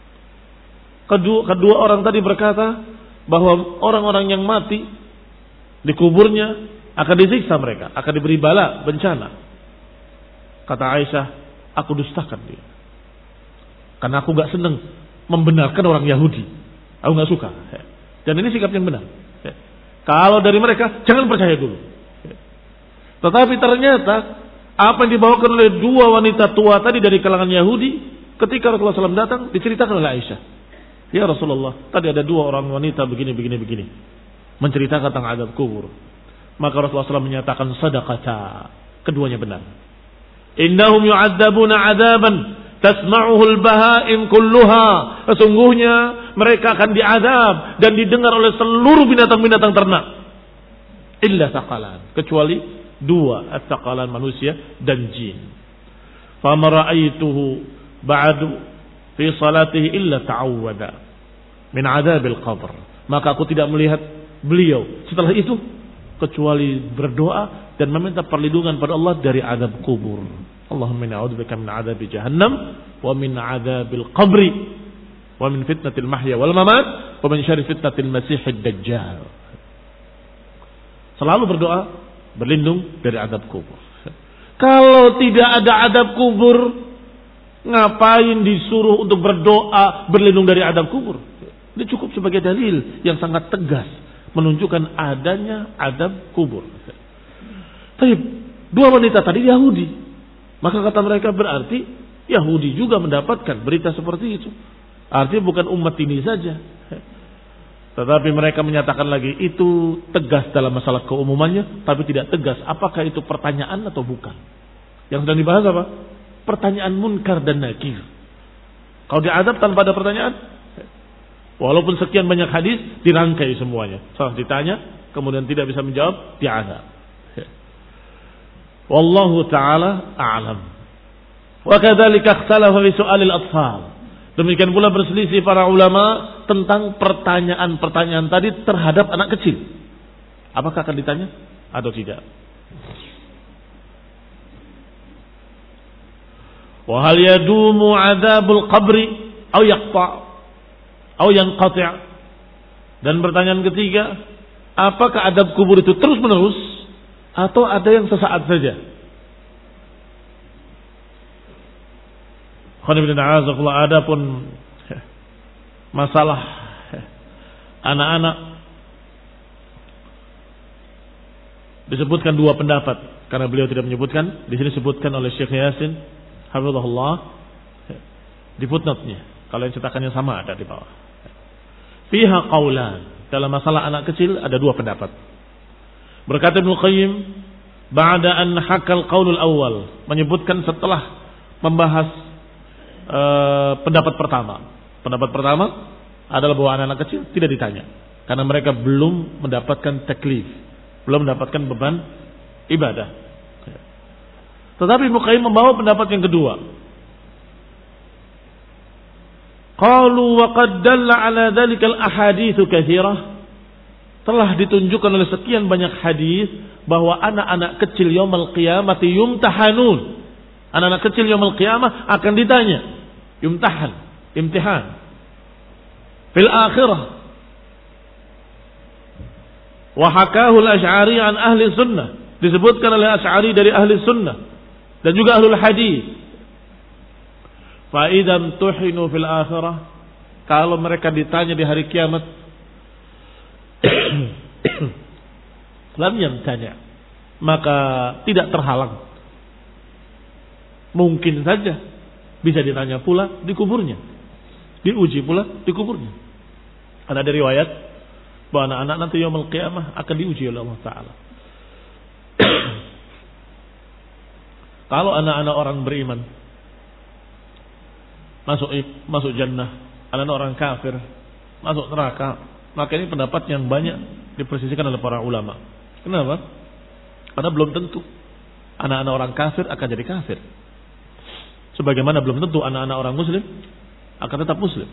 Kedua, kedua orang tadi berkata bahwa orang-orang yang mati di kuburnya akan disiksa mereka, akan diberi bala, bencana. Kata Aisyah, aku dustakan dia. Karena aku gak senang membenarkan orang Yahudi. Aku gak suka. Dan ini sikap yang benar. Kalau dari mereka, jangan percaya dulu. Tetapi ternyata apa yang dibawakan oleh dua wanita tua tadi dari kalangan Yahudi, ketika Rasulullah shallallahu alaihi wasallam datang, diceritakan oleh Aisyah. Ya Rasulullah, tadi ada dua orang wanita begini, begini, begini, menceritakan tentang azab kubur. Maka Rasulullah shallallahu alaihi wasallam menyatakan sadaqata, keduanya benar. Innahum yu'adzabuna 'adzaban tasma'uhu al-bahaim kulluha. Sesungguhnya mereka akan diazab dan didengar oleh seluruh binatang-binatang ternak. Illa thaqalan, kecuali dua, at-thaqalan manusia dan jin. Fama ra'aituhu ba'du fi salatihi illa ta'awwada min 'adzabil qabr. Maka aku tidak melihat beliau setelah itu kecuali berdoa dan meminta perlindungan pada Allah dari azab kubur. Allahumma inna a'udzubika min 'adzabi jahannam wa min 'adzabil qabri wa min fitnatil mahya wal mamat wa min syarri fitnatil masiihid dajjal. Selalu berdoa berlindung dari azab kubur. Kalau tidak ada azab kubur, ngapain disuruh untuk berdoa berlindung dari azab kubur? Ini cukup sebagai dalil yang sangat tegas menunjukkan adanya azab kubur. Tapi dua wanita tadi Yahudi, maka kata mereka berarti Yahudi juga mendapatkan berita seperti itu. Artinya bukan umat ini saja. Tetapi mereka menyatakan lagi itu tegas dalam masalah keumumannya, tapi tidak tegas apakah itu pertanyaan atau bukan. Yang sedang dibahas apa? Pertanyaan munkar dan nakir. Kalau diazab tanpa ada pertanyaan, walaupun sekian banyak hadis dirangkai semuanya. Salah ditanya, kemudian tidak bisa menjawab, diazab. Wallahu ta'ala a'lam. Wa kadzalika ikhtalafa fi su'alil atfal. Demikian pula berselisih para ulama tentang pertanyaan-pertanyaan tadi terhadap anak kecil. Apakah akan ditanya atau tidak? Wa hal yadumu 'adzabul qabri aw yaqta' aw yanqati'? Dan pertanyaan ketiga, apakah adab kubur itu terus-menerus atau ada yang sesaat saja? Adapun masalah anak-anak disebutkan dua pendapat karena beliau tidak menyebutkan. Di sini disebutkan oleh Syekh Yasin hafizahullah di footnote-nya. Kalau yang cetakannya sama ada di bawah. Fiha qaulan, dalam masalah anak kecil ada dua pendapat. Berkata Ibnu Qayyim, ba'da an hakal qaulul awal, menyebutkan setelah membahas uh, pendapat pertama. Pendapat pertama adalah bahwa anak-anak kecil tidak ditanya karena mereka belum mendapatkan taklif, belum mendapatkan beban ibadah. Tetapi Ibnu Qayyim membawa pendapat yang kedua. Qalu wa qad dalla ala dzalika al-ahadits katsirah. Telah ditunjukkan oleh sekian banyak hadis bahwa anak-anak kecil yaumul qiyamati yumtahanun. Anak-anak kecil yaumul qiyamah akan ditanya, yumtahan, imtihan. Fil akhirah. Wa hakahu al-Asy'ari an ahli sunnah. Disebutkan oleh Asy'ari dari ahli sunnah dan juga ahlul hadis. Fa idzam tuhinu fil akhirah, kalau mereka ditanya di hari kiamat, lam yamtani', maka tidak terhalang. Mungkin saja bisa ditanya pula di kuburnya, diuji pula di kuburnya. Ada dari riwayat bahwa anak-anak nanti yaumul qiyamah akan diuji oleh Allah Ta'ala. Kalau anak-anak orang beriman masuk masuk jannah, anak-anak orang kafir masuk neraka, maka ini pendapat yang banyak dipersisikan oleh para ulama. Kenapa? Karena belum tentu anak-anak orang kafir akan jadi kafir. Sebagaimana belum tentu anak-anak orang muslim akan tetap muslim.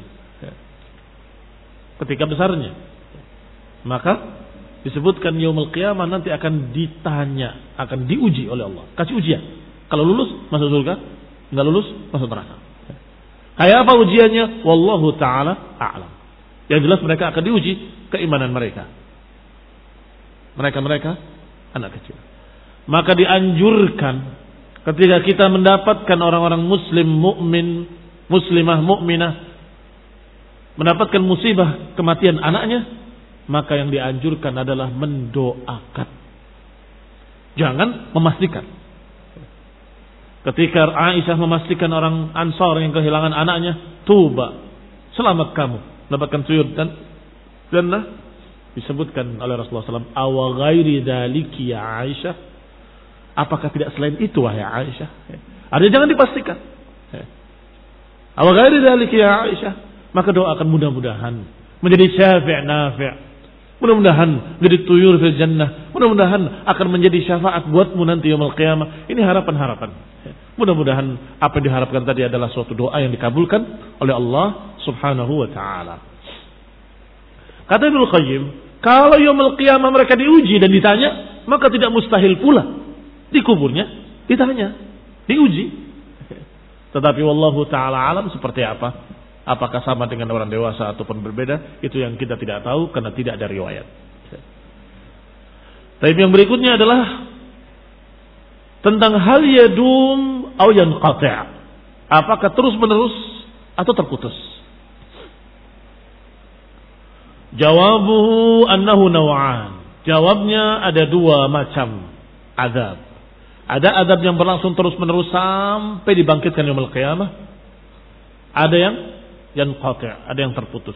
Ketika besarnya. Maka disebutkan yaumul qiyamah nanti akan ditanya, akan diuji oleh Allah. Kasih ujian. Kalau lulus masuk surga, enggak lulus masuk neraka. Kayak apa ujiannya? Wallahu ta'ala a'lam. Yang jelas mereka akan diuji keimanan mereka. Mereka-mereka anak kecil. Maka dianjurkan ketika kita mendapatkan orang-orang muslim, mukmin, muslimah, mukminah mendapatkan musibah kematian anaknya, maka yang dianjurkan adalah mendoakan. Jangan memastikan. Ketika Aisyah memastikan orang Ansar yang kehilangan anaknya, tuba, selamat kamu mendapatkan suyud dan jannah, disebutkan oleh Rasulullah shallallahu alaihi wasallam, awa ghairi dzaliki ya Aisyah, apakah tidak selain itu wahai Aisyah? Artinya jangan dipastikan. Awa ghairi dzaliki ya Aisyah, maka doakan mudah-mudahan menjadi syafi' nafi', mudah-mudahan menjadi tuyur fil jannah, mudah-mudahan akan menjadi syafaat buatmu nanti yaumul qiyamah. Ini harapan-harapan. Mudah-mudahan apa yang diharapkan tadi adalah suatu doa yang dikabulkan oleh Allah Subhanahu wa taala. Kata Ibnu Qayyim, kalau yaumul qiyamah mereka diuji dan ditanya, maka tidak mustahil pula di kuburnya ditanya, diuji. Tetapi wallahu taala alam seperti apa? Apakah sama dengan orang dewasa ataupun berbeda? Itu yang kita tidak tahu karena tidak ada riwayat. Tapi yang berikutnya adalah tentang hal yadum atau yanqati'. Apakah terus menerus atau terputus? Jawabuhu annahu naw'an. Jawabnya ada dua macam azab. Ada azab yang berlangsung terus menerus sampai dibangkitkan yaumul qiyamah. Ada yang yanqati', ada yang terputus.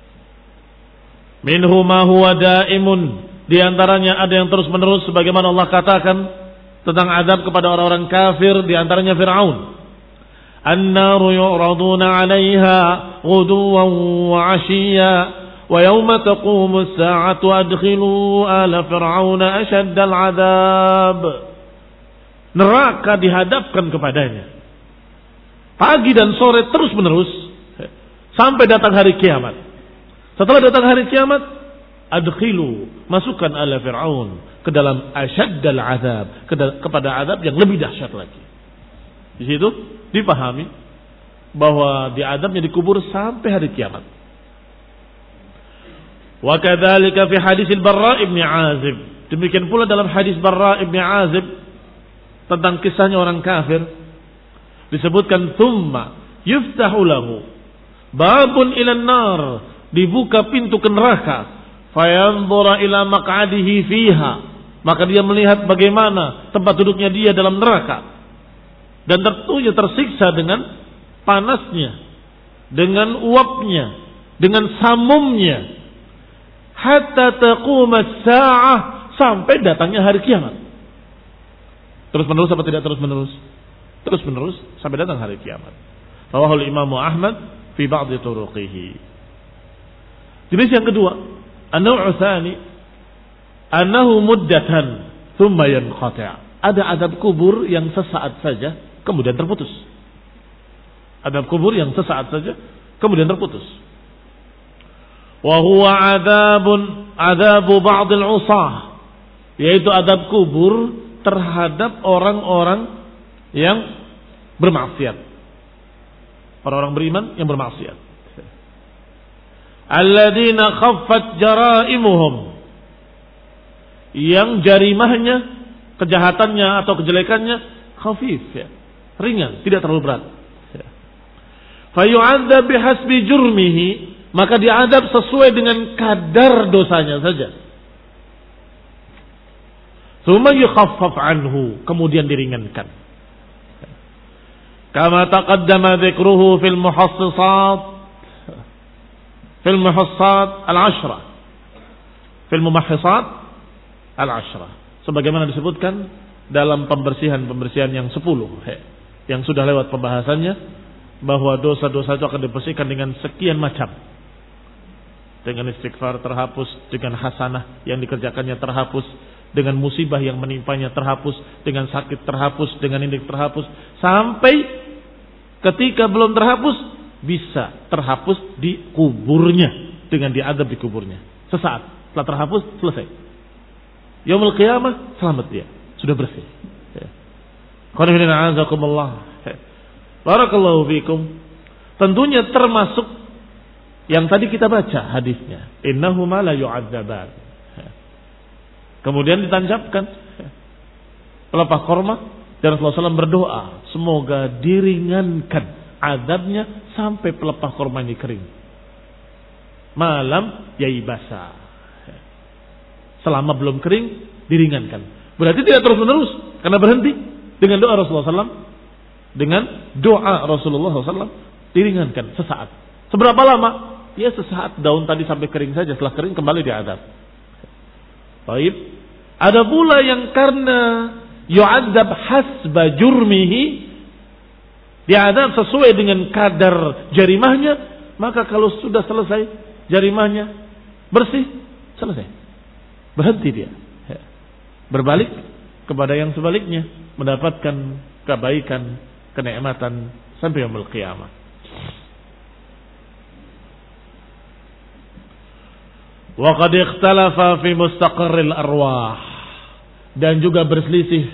Minhu ma huwa daimun. Di antaranya ada yang terus menerus sebagaimana Allah katakan tentang azab kepada orang-orang kafir, di antaranya Fir'aun. An-naru yu'raduna 'alaiha ghuduwan wa 'ashiyya wa yawma taqumu as-sa'atu adkhilu ala fir'auna ashadda al-'adzab. Neraka dihadapkan kepadanya pagi dan sore terus menerus sampai datang hari kiamat. Setelah datang hari kiamat, adkhilu, masukkan ala fir'aun ke dalam asyaddal azab, kepada azab yang lebih dahsyat lagi. Di situ dipahami bahwa diazabnya dikubur sampai hari kiamat. Wa kadzalika fi hadis al-Barra' ibn Azib. Demikian pula dalam hadis Barra' ibn Azib tentang kisahnya orang kafir disebutkan tsumma yuftahu lahu babun ilan nar, dibuka pintu ke neraka, fayanzura ila maq'adihi fiha, maka dia melihat bagaimana tempat duduknya dia dalam neraka, dan tentunya tersiksa dengan panasnya, dengan uapnya, dengan samumnya, hatta taqumas sa'ah, sampai datangnya hari kiamat. Terus menerus apa tidak terus menerus? Terus menerus sampai datang hari kiamat. Rawahul Imam Ahmad fi ba'd turuqihi. Jenis yang kedua, an-naw'u tsani annahu muddatan thumma yanqati'. Ada azab kubur yang sesaat saja kemudian terputus. Azab kubur yang sesaat saja kemudian terputus. Wa huwa adzabun adzabu ba'd al-'usah, yaitu azab kubur terhadap orang-orang yang bermaksiat. Orang-orang beriman yang bermaksiat. Alladzina khaffat jaraimuhum, yang jarimahnya, kejahatannya atau kejelekannya khafif, ya, ringan, tidak terlalu berat. Fayu'adzab bihasbi jurmihi, maka diadab sesuai dengan kadar dosanya saja. Tsumma yukhaffaf anhu, kemudian diringankan. Kama taqaddama dzikruhu fil muhassisat fil muhassat al-ashra fil mumahhisat al-ashra, sebagaimana disebutkan dalam pembersihan-pembersihan yang sepuluh yang sudah lewat pembahasannya, bahwa dosa-dosa itu akan dibersihkan dengan sekian macam. Dengan istighfar terhapus, dengan hasanah yang dikerjakannya terhapus, dengan musibah yang menimpanya terhapus, dengan sakit terhapus, dengan ini terhapus, sampai ketika belum terhapus bisa terhapus di kuburnya, dengan diadab di kuburnya sesaat setelah terhapus, selesai. Yaumul qiyamah selamat dia, sudah bersih. Qanifidina azakumullah. Barakallahu fikum. Tentunya termasuk yang tadi kita baca hadisnya, innahuma la yu'adzaban. Kemudian ditancapkan pelepah korma dan Rasulullah shallallahu alaihi wasallam berdoa, semoga diringankan azabnya sampai pelepah korma ini kering. Malam yai basah. Selama belum kering diringankan. Berarti tidak terus menerus, karena berhenti dengan doa Rasulullah shallallahu alaihi wasallam. Dengan doa Rasulullah shallallahu alaihi wasallam diringankan sesaat. Seberapa lama? Ya sesaat, daun tadi sampai kering saja. Setelah kering kembali diadab. Baik. Ada pula yang karena yu'adzab hasba jurmihi, diadab sesuai dengan kadar jarimahnya, maka kalau sudah selesai jarimahnya bersih, selesai. Berhenti dia. Berbalik kepada yang sebaliknya, mendapatkan kebaikan, kenikmatan sampai yaumul qiyamah. Wa qad ikhtalafa fi mustaqarril arwah, dan juga berselisih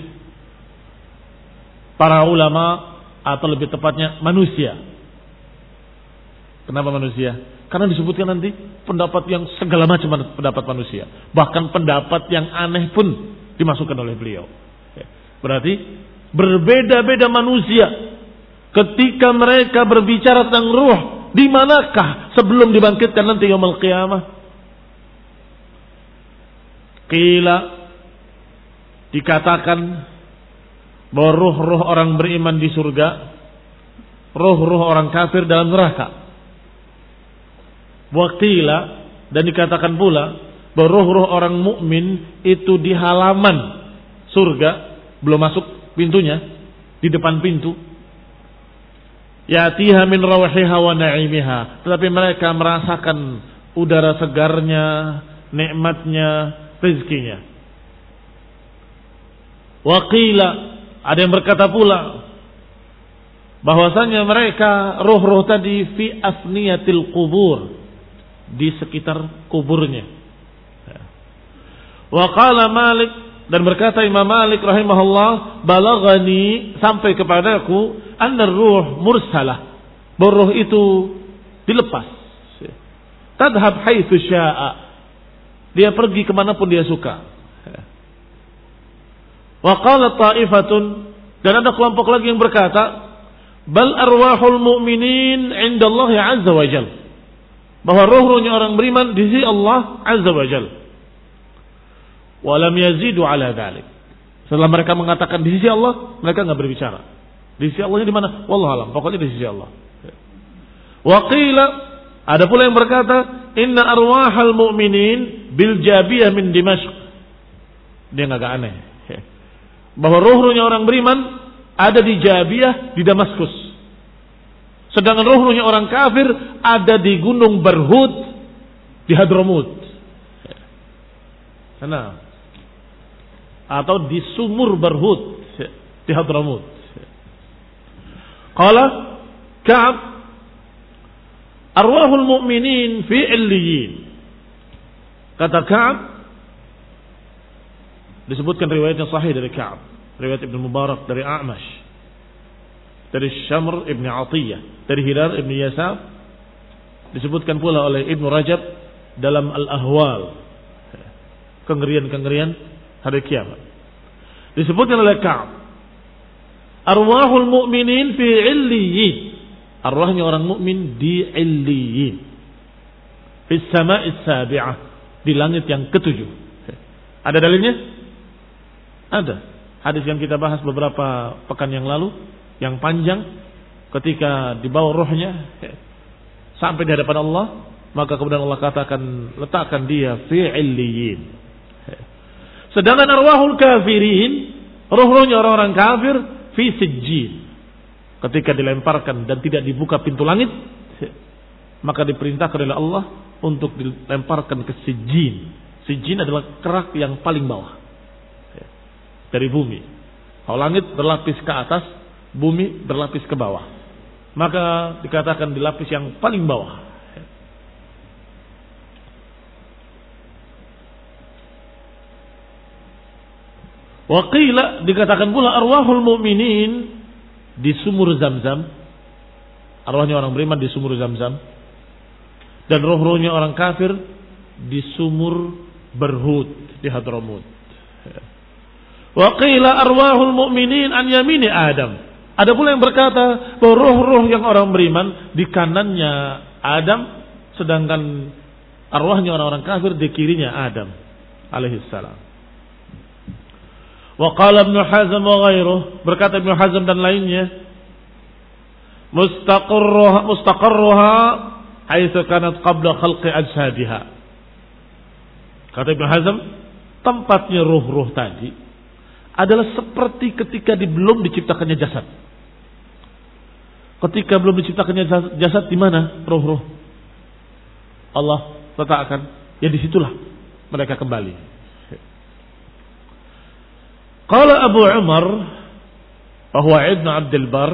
para ulama, atau lebih tepatnya manusia. Kenapa manusia? Karena disebutkan nanti pendapat yang segala macam pendapat manusia, bahkan pendapat yang aneh pun dimasukkan oleh beliau. Berarti berbeda-beda manusia ketika mereka berbicara tentang ruh, di manakah sebelum dibangkitkan nanti yaumul qiyamah. Qila, dikatakan bahwa ruh-ruh orang beriman di surga, ruh-ruh orang kafir dalam neraka. Wa qila, dan dikatakan pula bahwa ruh-ruh orang mukmin itu di halaman surga, belum masuk pintunya, di depan pintu. Yatiha min rawhiha wa na'imiha, tetapi mereka merasakan udara segarnya, nikmatnya, rezekinya. Wa qila, ada yang berkata pula bahwasanya mereka ruh-ruh tadi fi afniyatil qubur, di sekitar kuburnya. Wa qala Malik, dan berkata Imam Malik rahimahullah, balagani, sampai kepadaku, anna ruh mursalah, bahwa ruh itu dilepas, tadhhab haitsu syaa, dia pergi kemanapun dia suka. Wa qala ta'ifatun, dan ada kelompok lagi yang berkata, bal arwahul mu'minin indallahi azza wa jal, bahwa ruh-ruhnya orang beriman di sisi Allah azza wa jal. Wa lam yazidu ala dzalik. Setelah mereka mengatakan di sisi Allah, mereka enggak berbicara. Di sisi Allahnya di mana? Wallahu alam, pokoknya di sisi Allah. Wa qila, ada pula yang berkata, inna arwahal mu'minin bil Jabiyah min Dimashq. Dia agak aneh. bahwa ruh-ruhnya orang beriman ada di Jabiyah, di Damaskus. Sedangkan ruh-ruhnya orang kafir ada di Gunung Barhut, di Hadramut. Nah, atau di Sumur Barhut, di Hadramut. Qala Ka'ab, arwahul mu'minin fi illiyin. Kata Ka'ab, disebutkan riwayatnya sahih dari Ka'ab, riwayat Ibn Mubarak dari A'mash, dari Syamr Ibn Atiyah, dari Hilal Ibn Yasaf, disebutkan pula oleh Ibn Rajab dalam Al-Ahwal, kengerian-kengerian hari kiamat. Disebutkan oleh Ka'ab, arwahul mu'minin fi illiyin, arwahnya orang mukmin di illiyin, fi sama'is sabi'ah, di langit yang ketujuh. Ada dalilnya? Ada. Hadis yang kita bahas beberapa pekan yang lalu, yang panjang, ketika dibawa rohnya sampai di hadapan Allah, maka kemudian Allah katakan, letakkan dia fi illiyin. Sedangkan arwahul kafirin, roh-rohnya orang-orang kafir, fi sijjin. Ketika dilemparkan dan tidak dibuka pintu langit, maka diperintahkan oleh Allah untuk dilemparkan ke sijjin. Sijjin adalah kerak yang paling bawah dari bumi. Kalau langit berlapis ke atas, bumi berlapis ke bawah, maka dikatakan di lapis yang paling bawah. Wa qila, dikatakan pula arwahul mu'minin di sumur Zamzam. Arwahnya orang beriman di sumur Zamzam. Dan roh-rohnya orang kafir di sumur Barhut, di Hadramut. Wa qila arwahul mu'minin an yamini Adam. Ada pula yang berkata bahwa roh-roh yang orang beriman di kanannya Adam, sedangkan arwahnya orang-orang kafir di kirinya Adam alaihissalam. Wa qala Ibnu Hazm wa ghairuh, berkata Ibnu Hazm dan lainnya, mustaqarruha mustaqarruha haitsu kanat qabla khalqi ajsadiha. Kata Ibnu Hazm, tempatnya ruh-ruh tadi adalah seperti ketika di, belum diciptakannya jasad. Ketika belum diciptakannya jasad, di mana ruh-ruh? Allah letakkan, ya disitulah mereka kembali. Qala Abu Umar bahwa Ibn Abdul Bar,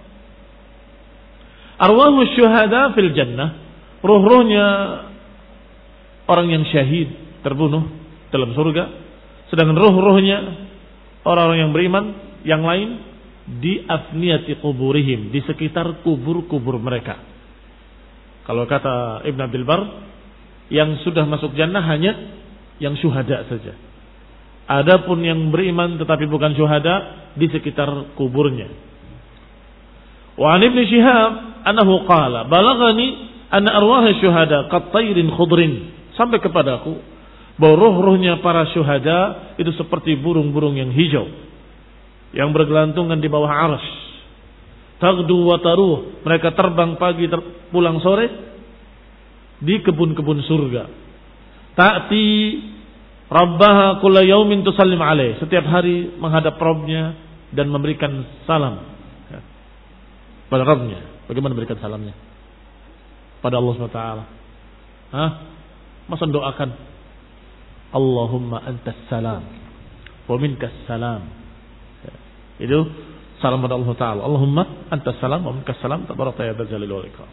arwahu syuhada fil jannah, ruh-ruhnya orang yang syahid terbunuh dalam surga, sedangkan ruh-ruhnya orang-orang yang beriman yang lain di afniyati quburihim, di sekitar kubur-kubur mereka. Kalau kata Ibn Abdul Bar, yang sudah masuk jannah hanya yang syuhada saja. Adapun yang beriman tetapi bukan syuhada di sekitar kuburnya. Wa an Ibn Shihab annahu qala balagani anna arwah syuhada qattairin khudrin, sampai kepadaku bahwa roh-rohnya para syuhada itu seperti burung-burung yang hijau yang bergelantungan di bawah arsy. Tagdu wa taruh, mereka terbang pagi ter- pulang sore di kebun-kebun surga. Ta'ti Rabbaha kulla yaumin tusallim alaih, setiap hari menghadap Rabbnya dan memberikan salam pada Rabbnya. Bagaimana memberikan salamnya? Pada Allah subhanahu wa taala. Hah? Masa doakan Allahumma antas salam wa minkas salam. Itu salam pada Allah taala. Allahumma antas salam wa minkas salam, tabarakta ya dzal jalali wal ikram.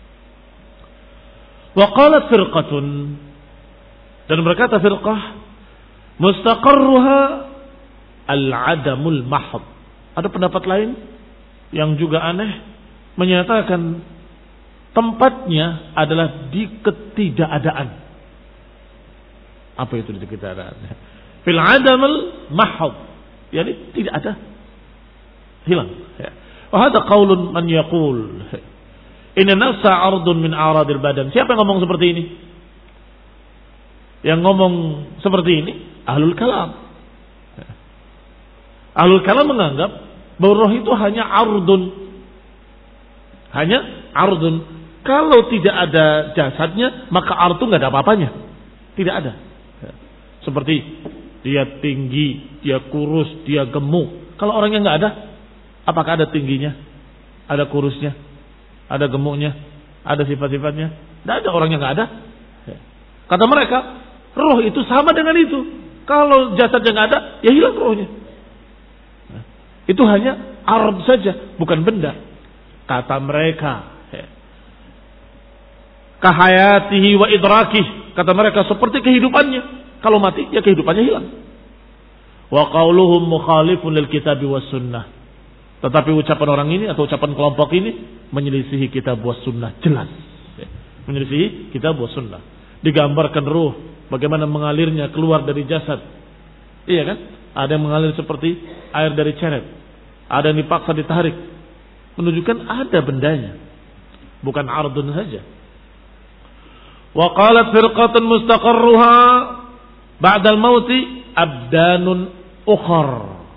Wa qalat firqatun, dan berkata firqah, mustaqarruha al-adamul mahd. Ada pendapat lain yang juga aneh, menyatakan tempatnya adalah di ketidakadaan. Apa itu di ketidakadaan? Fil adamul mahd, yani tidak ada, hilang. Wa hadha qaulun man yaqul inna nafsa 'ardun min a'radil badan. Siapa yang ngomong seperti ini? Yang ngomong seperti ini ahlul kalam. Ahlul kalam menganggap bahwa roh itu hanya ardun. Hanya ardun. Kalau tidak ada jasadnya, maka ardu nggak ada apa-apanya. Tidak ada. Seperti dia tinggi, dia kurus, dia gemuk. Kalau orangnya nggak ada, apakah ada tingginya, ada kurusnya, ada gemuknya, ada sifat-sifatnya? Tidak ada, orangnya nggak ada. Kata mereka, roh itu sama dengan itu. Kalau jasadnya nggak ada, ya hilang rohnya. Itu hanya arab saja, bukan benda. Kata mereka, kahayatihi wa idrakih. Kata mereka seperti kehidupannya. Kalau mati, ya kehidupannya hilang. Wa qauluhum mukhalifun lil kitabi was sunnah. Tetapi ucapan orang ini atau ucapan kelompok ini menyelisihi kitab was sunnah, jelas. Menyelisihi kitab was sunnah. Digambarkan ruh, bagaimana mengalirnya keluar dari jasad. Iya kan? Ada yang mengalir seperti air dari ceret. Ada yang dipaksa ditarik. Menunjukkan ada bendanya. Bukan ardun saja. Wa qalat firqatun mustaqarruha ba'dal mauti abdanun ukhar.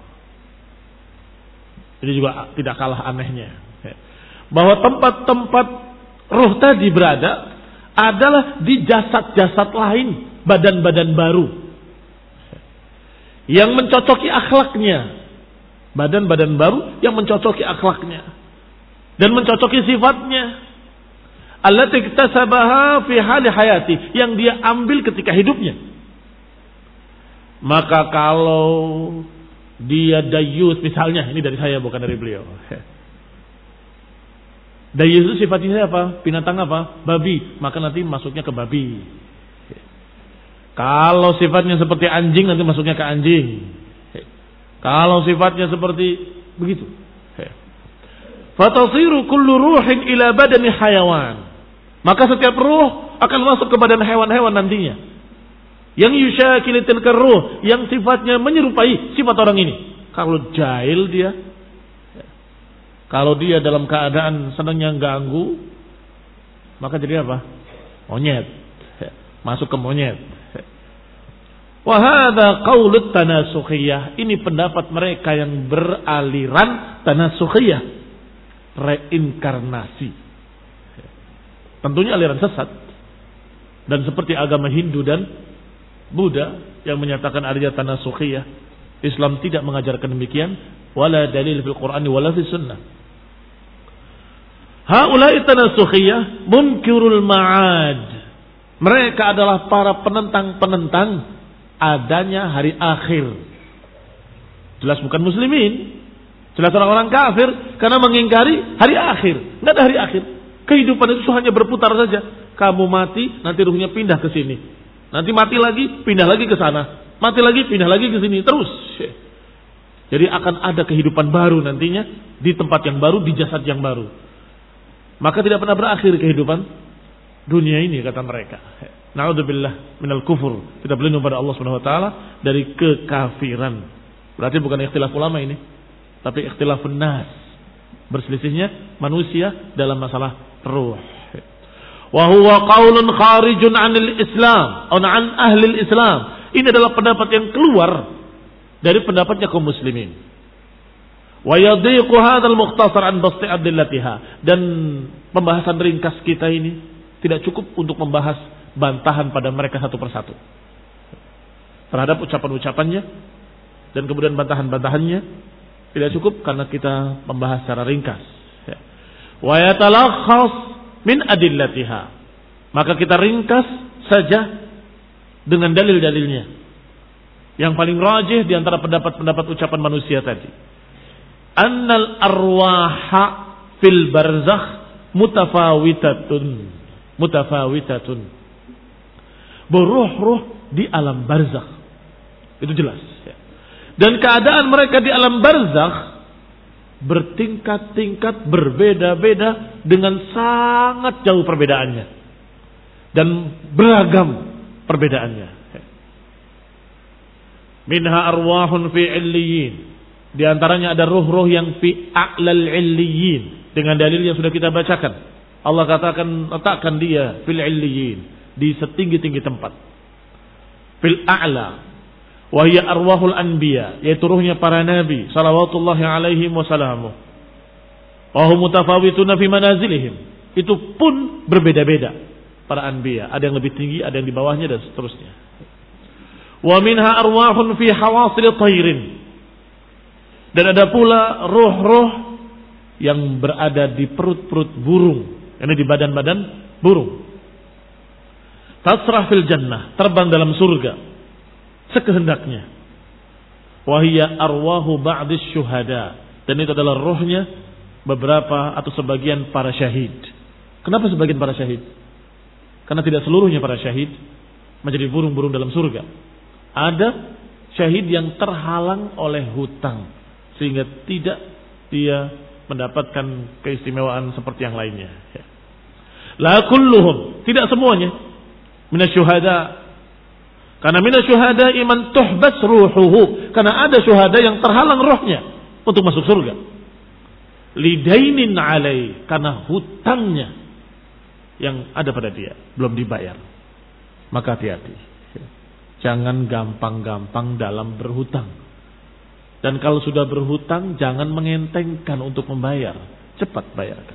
Ini juga tidak kalah anehnya. Bahwa tempat-tempat ruh tadi berada adalah di jasad-jasad lain, badan-badan baru yang mencocoki akhlaknya, badan-badan baru yang mencocoki akhlaknya dan mencocoki sifatnya, allati iktasabaha fi hali hayati, yang dia ambil ketika hidupnya. Maka kalau dia dayus misalnya, ini dari saya bukan dari beliau. Dayus itu sifatnya apa? Binatang apa? Babi. Maka nanti masuknya ke babi. Kalau sifatnya seperti anjing, nanti masuknya ke anjing. Kalau sifatnya seperti begitu. Fatasiru kullu ruhin ila badani hayawan. Maka setiap ruh akan masuk ke badan hewan-hewan nantinya. Yang yusyakil tilka ruh, yang sifatnya menyerupai sifat orang ini. Kalau jahil dia, kalau dia dalam keadaan senangnya ganggu, maka jadi apa? Monyet. Masuk ke monyet. Wa hadza qaulut tanasukhiyah. Ini pendapat mereka yang beraliran tanasukhiyah, reinkarnasi. Tentunya aliran sesat. Dan seperti agama Hindu dan Buddha yang menyatakan adanya tanasukhiyah, Islam tidak mengajarkan demikian. Wala dalil fil Qur'an wala fis sunnah. Haula'i tanasukhiyah munkirul ma'ad. Mereka adalah para penentang-penentang adanya hari akhir. Jelas bukan muslimin, jelas orang-orang kafir karena mengingkari hari akhir. Enggak ada hari akhir. Kehidupan itu hanya berputar saja. Kamu mati, nanti ruhnya pindah ke sini. Nanti mati lagi, pindah lagi ke sana. Mati lagi, pindah lagi ke sini. Terus. Jadi akan ada kehidupan baru nantinya di tempat yang baru, di jasad yang baru. Maka tidak pernah berakhir kehidupan dunia ini, kata mereka. Na'udzubillah minal kufur. Kita berlindung pada Allah Subhanahu wa taala dari kekafiran. Berarti bukan ikhtilaf ulama ini, tapi ikhtilafun nas. Berselisihnya manusia dalam masalah ruh. Wa huwa qaulun kharijun 'anil Islam, atau 'an ahli Islam. Ini adalah pendapat yang keluar dari pendapatnya kaum muslimin. Wa yadhiqu hadzal mukhtasar an basti adillatiha. Dan pembahasan ringkas kita ini tidak cukup untuk membahas bantahan pada mereka satu persatu terhadap ucapan-ucapannya dan kemudian bantahan-bantahannya. Tidak cukup karena kita membahas secara ringkas. Wa yatalakhas min adillatiha. Maka kita ringkas saja dengan dalil-dalilnya. Yang paling rajih di antara pendapat-pendapat ucapan manusia tadi, annal arwaha fil barzakh mutafawitatun. Mutafawitatun. Beruh-ruh di alam barzakh. Itu jelas. Dan keadaan mereka di alam barzakh bertingkat-tingkat, berbeda-beda dengan sangat jauh perbedaannya. Dan beragam perbedaannya. Minha arwahun fi illiyin. Di antaranya ada ruh-ruh yang fi a'lal illiyin. Dengan dalil yang sudah kita bacakan. Allah katakan, letakkan dia fil illiyin, di setinggi-tinggi tempat. Fil a'la. Wahia arwahul anbiya, yaitu ruhnya para nabi salawatullahi alaihim wasallamu. Wahum mutafawituna fi manazilihim. Itu pun berbeda-beda para anbiya. Ada yang lebih tinggi, ada yang di bawahnya dan seterusnya. Wa minha arwahun fi hawasil tayrin. Dan ada pula roh-roh yang berada di perut-perut burung, ini di badan-badan burung. Tasrah fil jannah, terbang dalam surga sekehendaknya. Wa hiya arwahu ba'dis syuhada, dan itu adalah rohnya beberapa atau sebagian para syahid. Kenapa sebagian para syahid? Karena tidak seluruhnya para syahid menjadi burung-burung dalam surga. Ada syahid yang terhalang oleh hutang sehingga tidak dia mendapatkan keistimewaan seperti yang lainnya. La kulluhum, tidak semuanya minasyuhada. Karena minasyuhada iman tuhbas ruhuhu, karena ada syuhada yang terhalang rohnya untuk masuk surga. Lidainin alai, karena hutangnya yang ada pada dia belum dibayar. Maka hati-hati, jangan gampang-gampang dalam berhutang. Dan kalau sudah berhutang, jangan mengentengkan untuk membayar. Cepat bayarkan.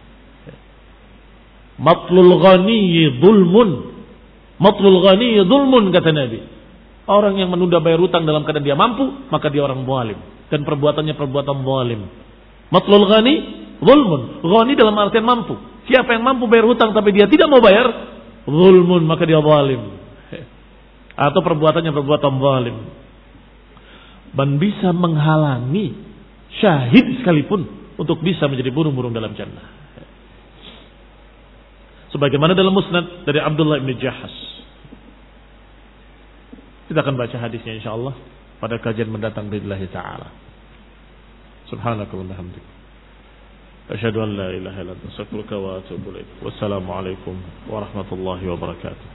Matlul ghaniyyi dzulmun. Matlul ghaniyyi dzulmun, kata Nabi. Orang yang menunda bayar hutang dalam keadaan dia mampu, maka dia orang zalim. Dan perbuatannya perbuatan zalim. Matlul ghani dzulmun. Ghani dalam artian mampu. Siapa yang mampu bayar hutang tapi dia tidak mau bayar, dzulmun, maka dia zalim. Atau perbuatannya perbuatan zalim. Dan bisa menghalangi syahid sekalipun untuk bisa menjadi burung-burung dalam jannah. Sebagaimana dalam musnad dari Abdullah bin Jahas. Kita akan baca hadisnya insyaallah pada kajian mendatang billahi ta'ala. Subhanakallahumma hamdika. Asyhadu an la ilaha illa anta astaghfiruka wa atubu ilaik. Wassalamu alaikum warahmatullahi wabarakatuh.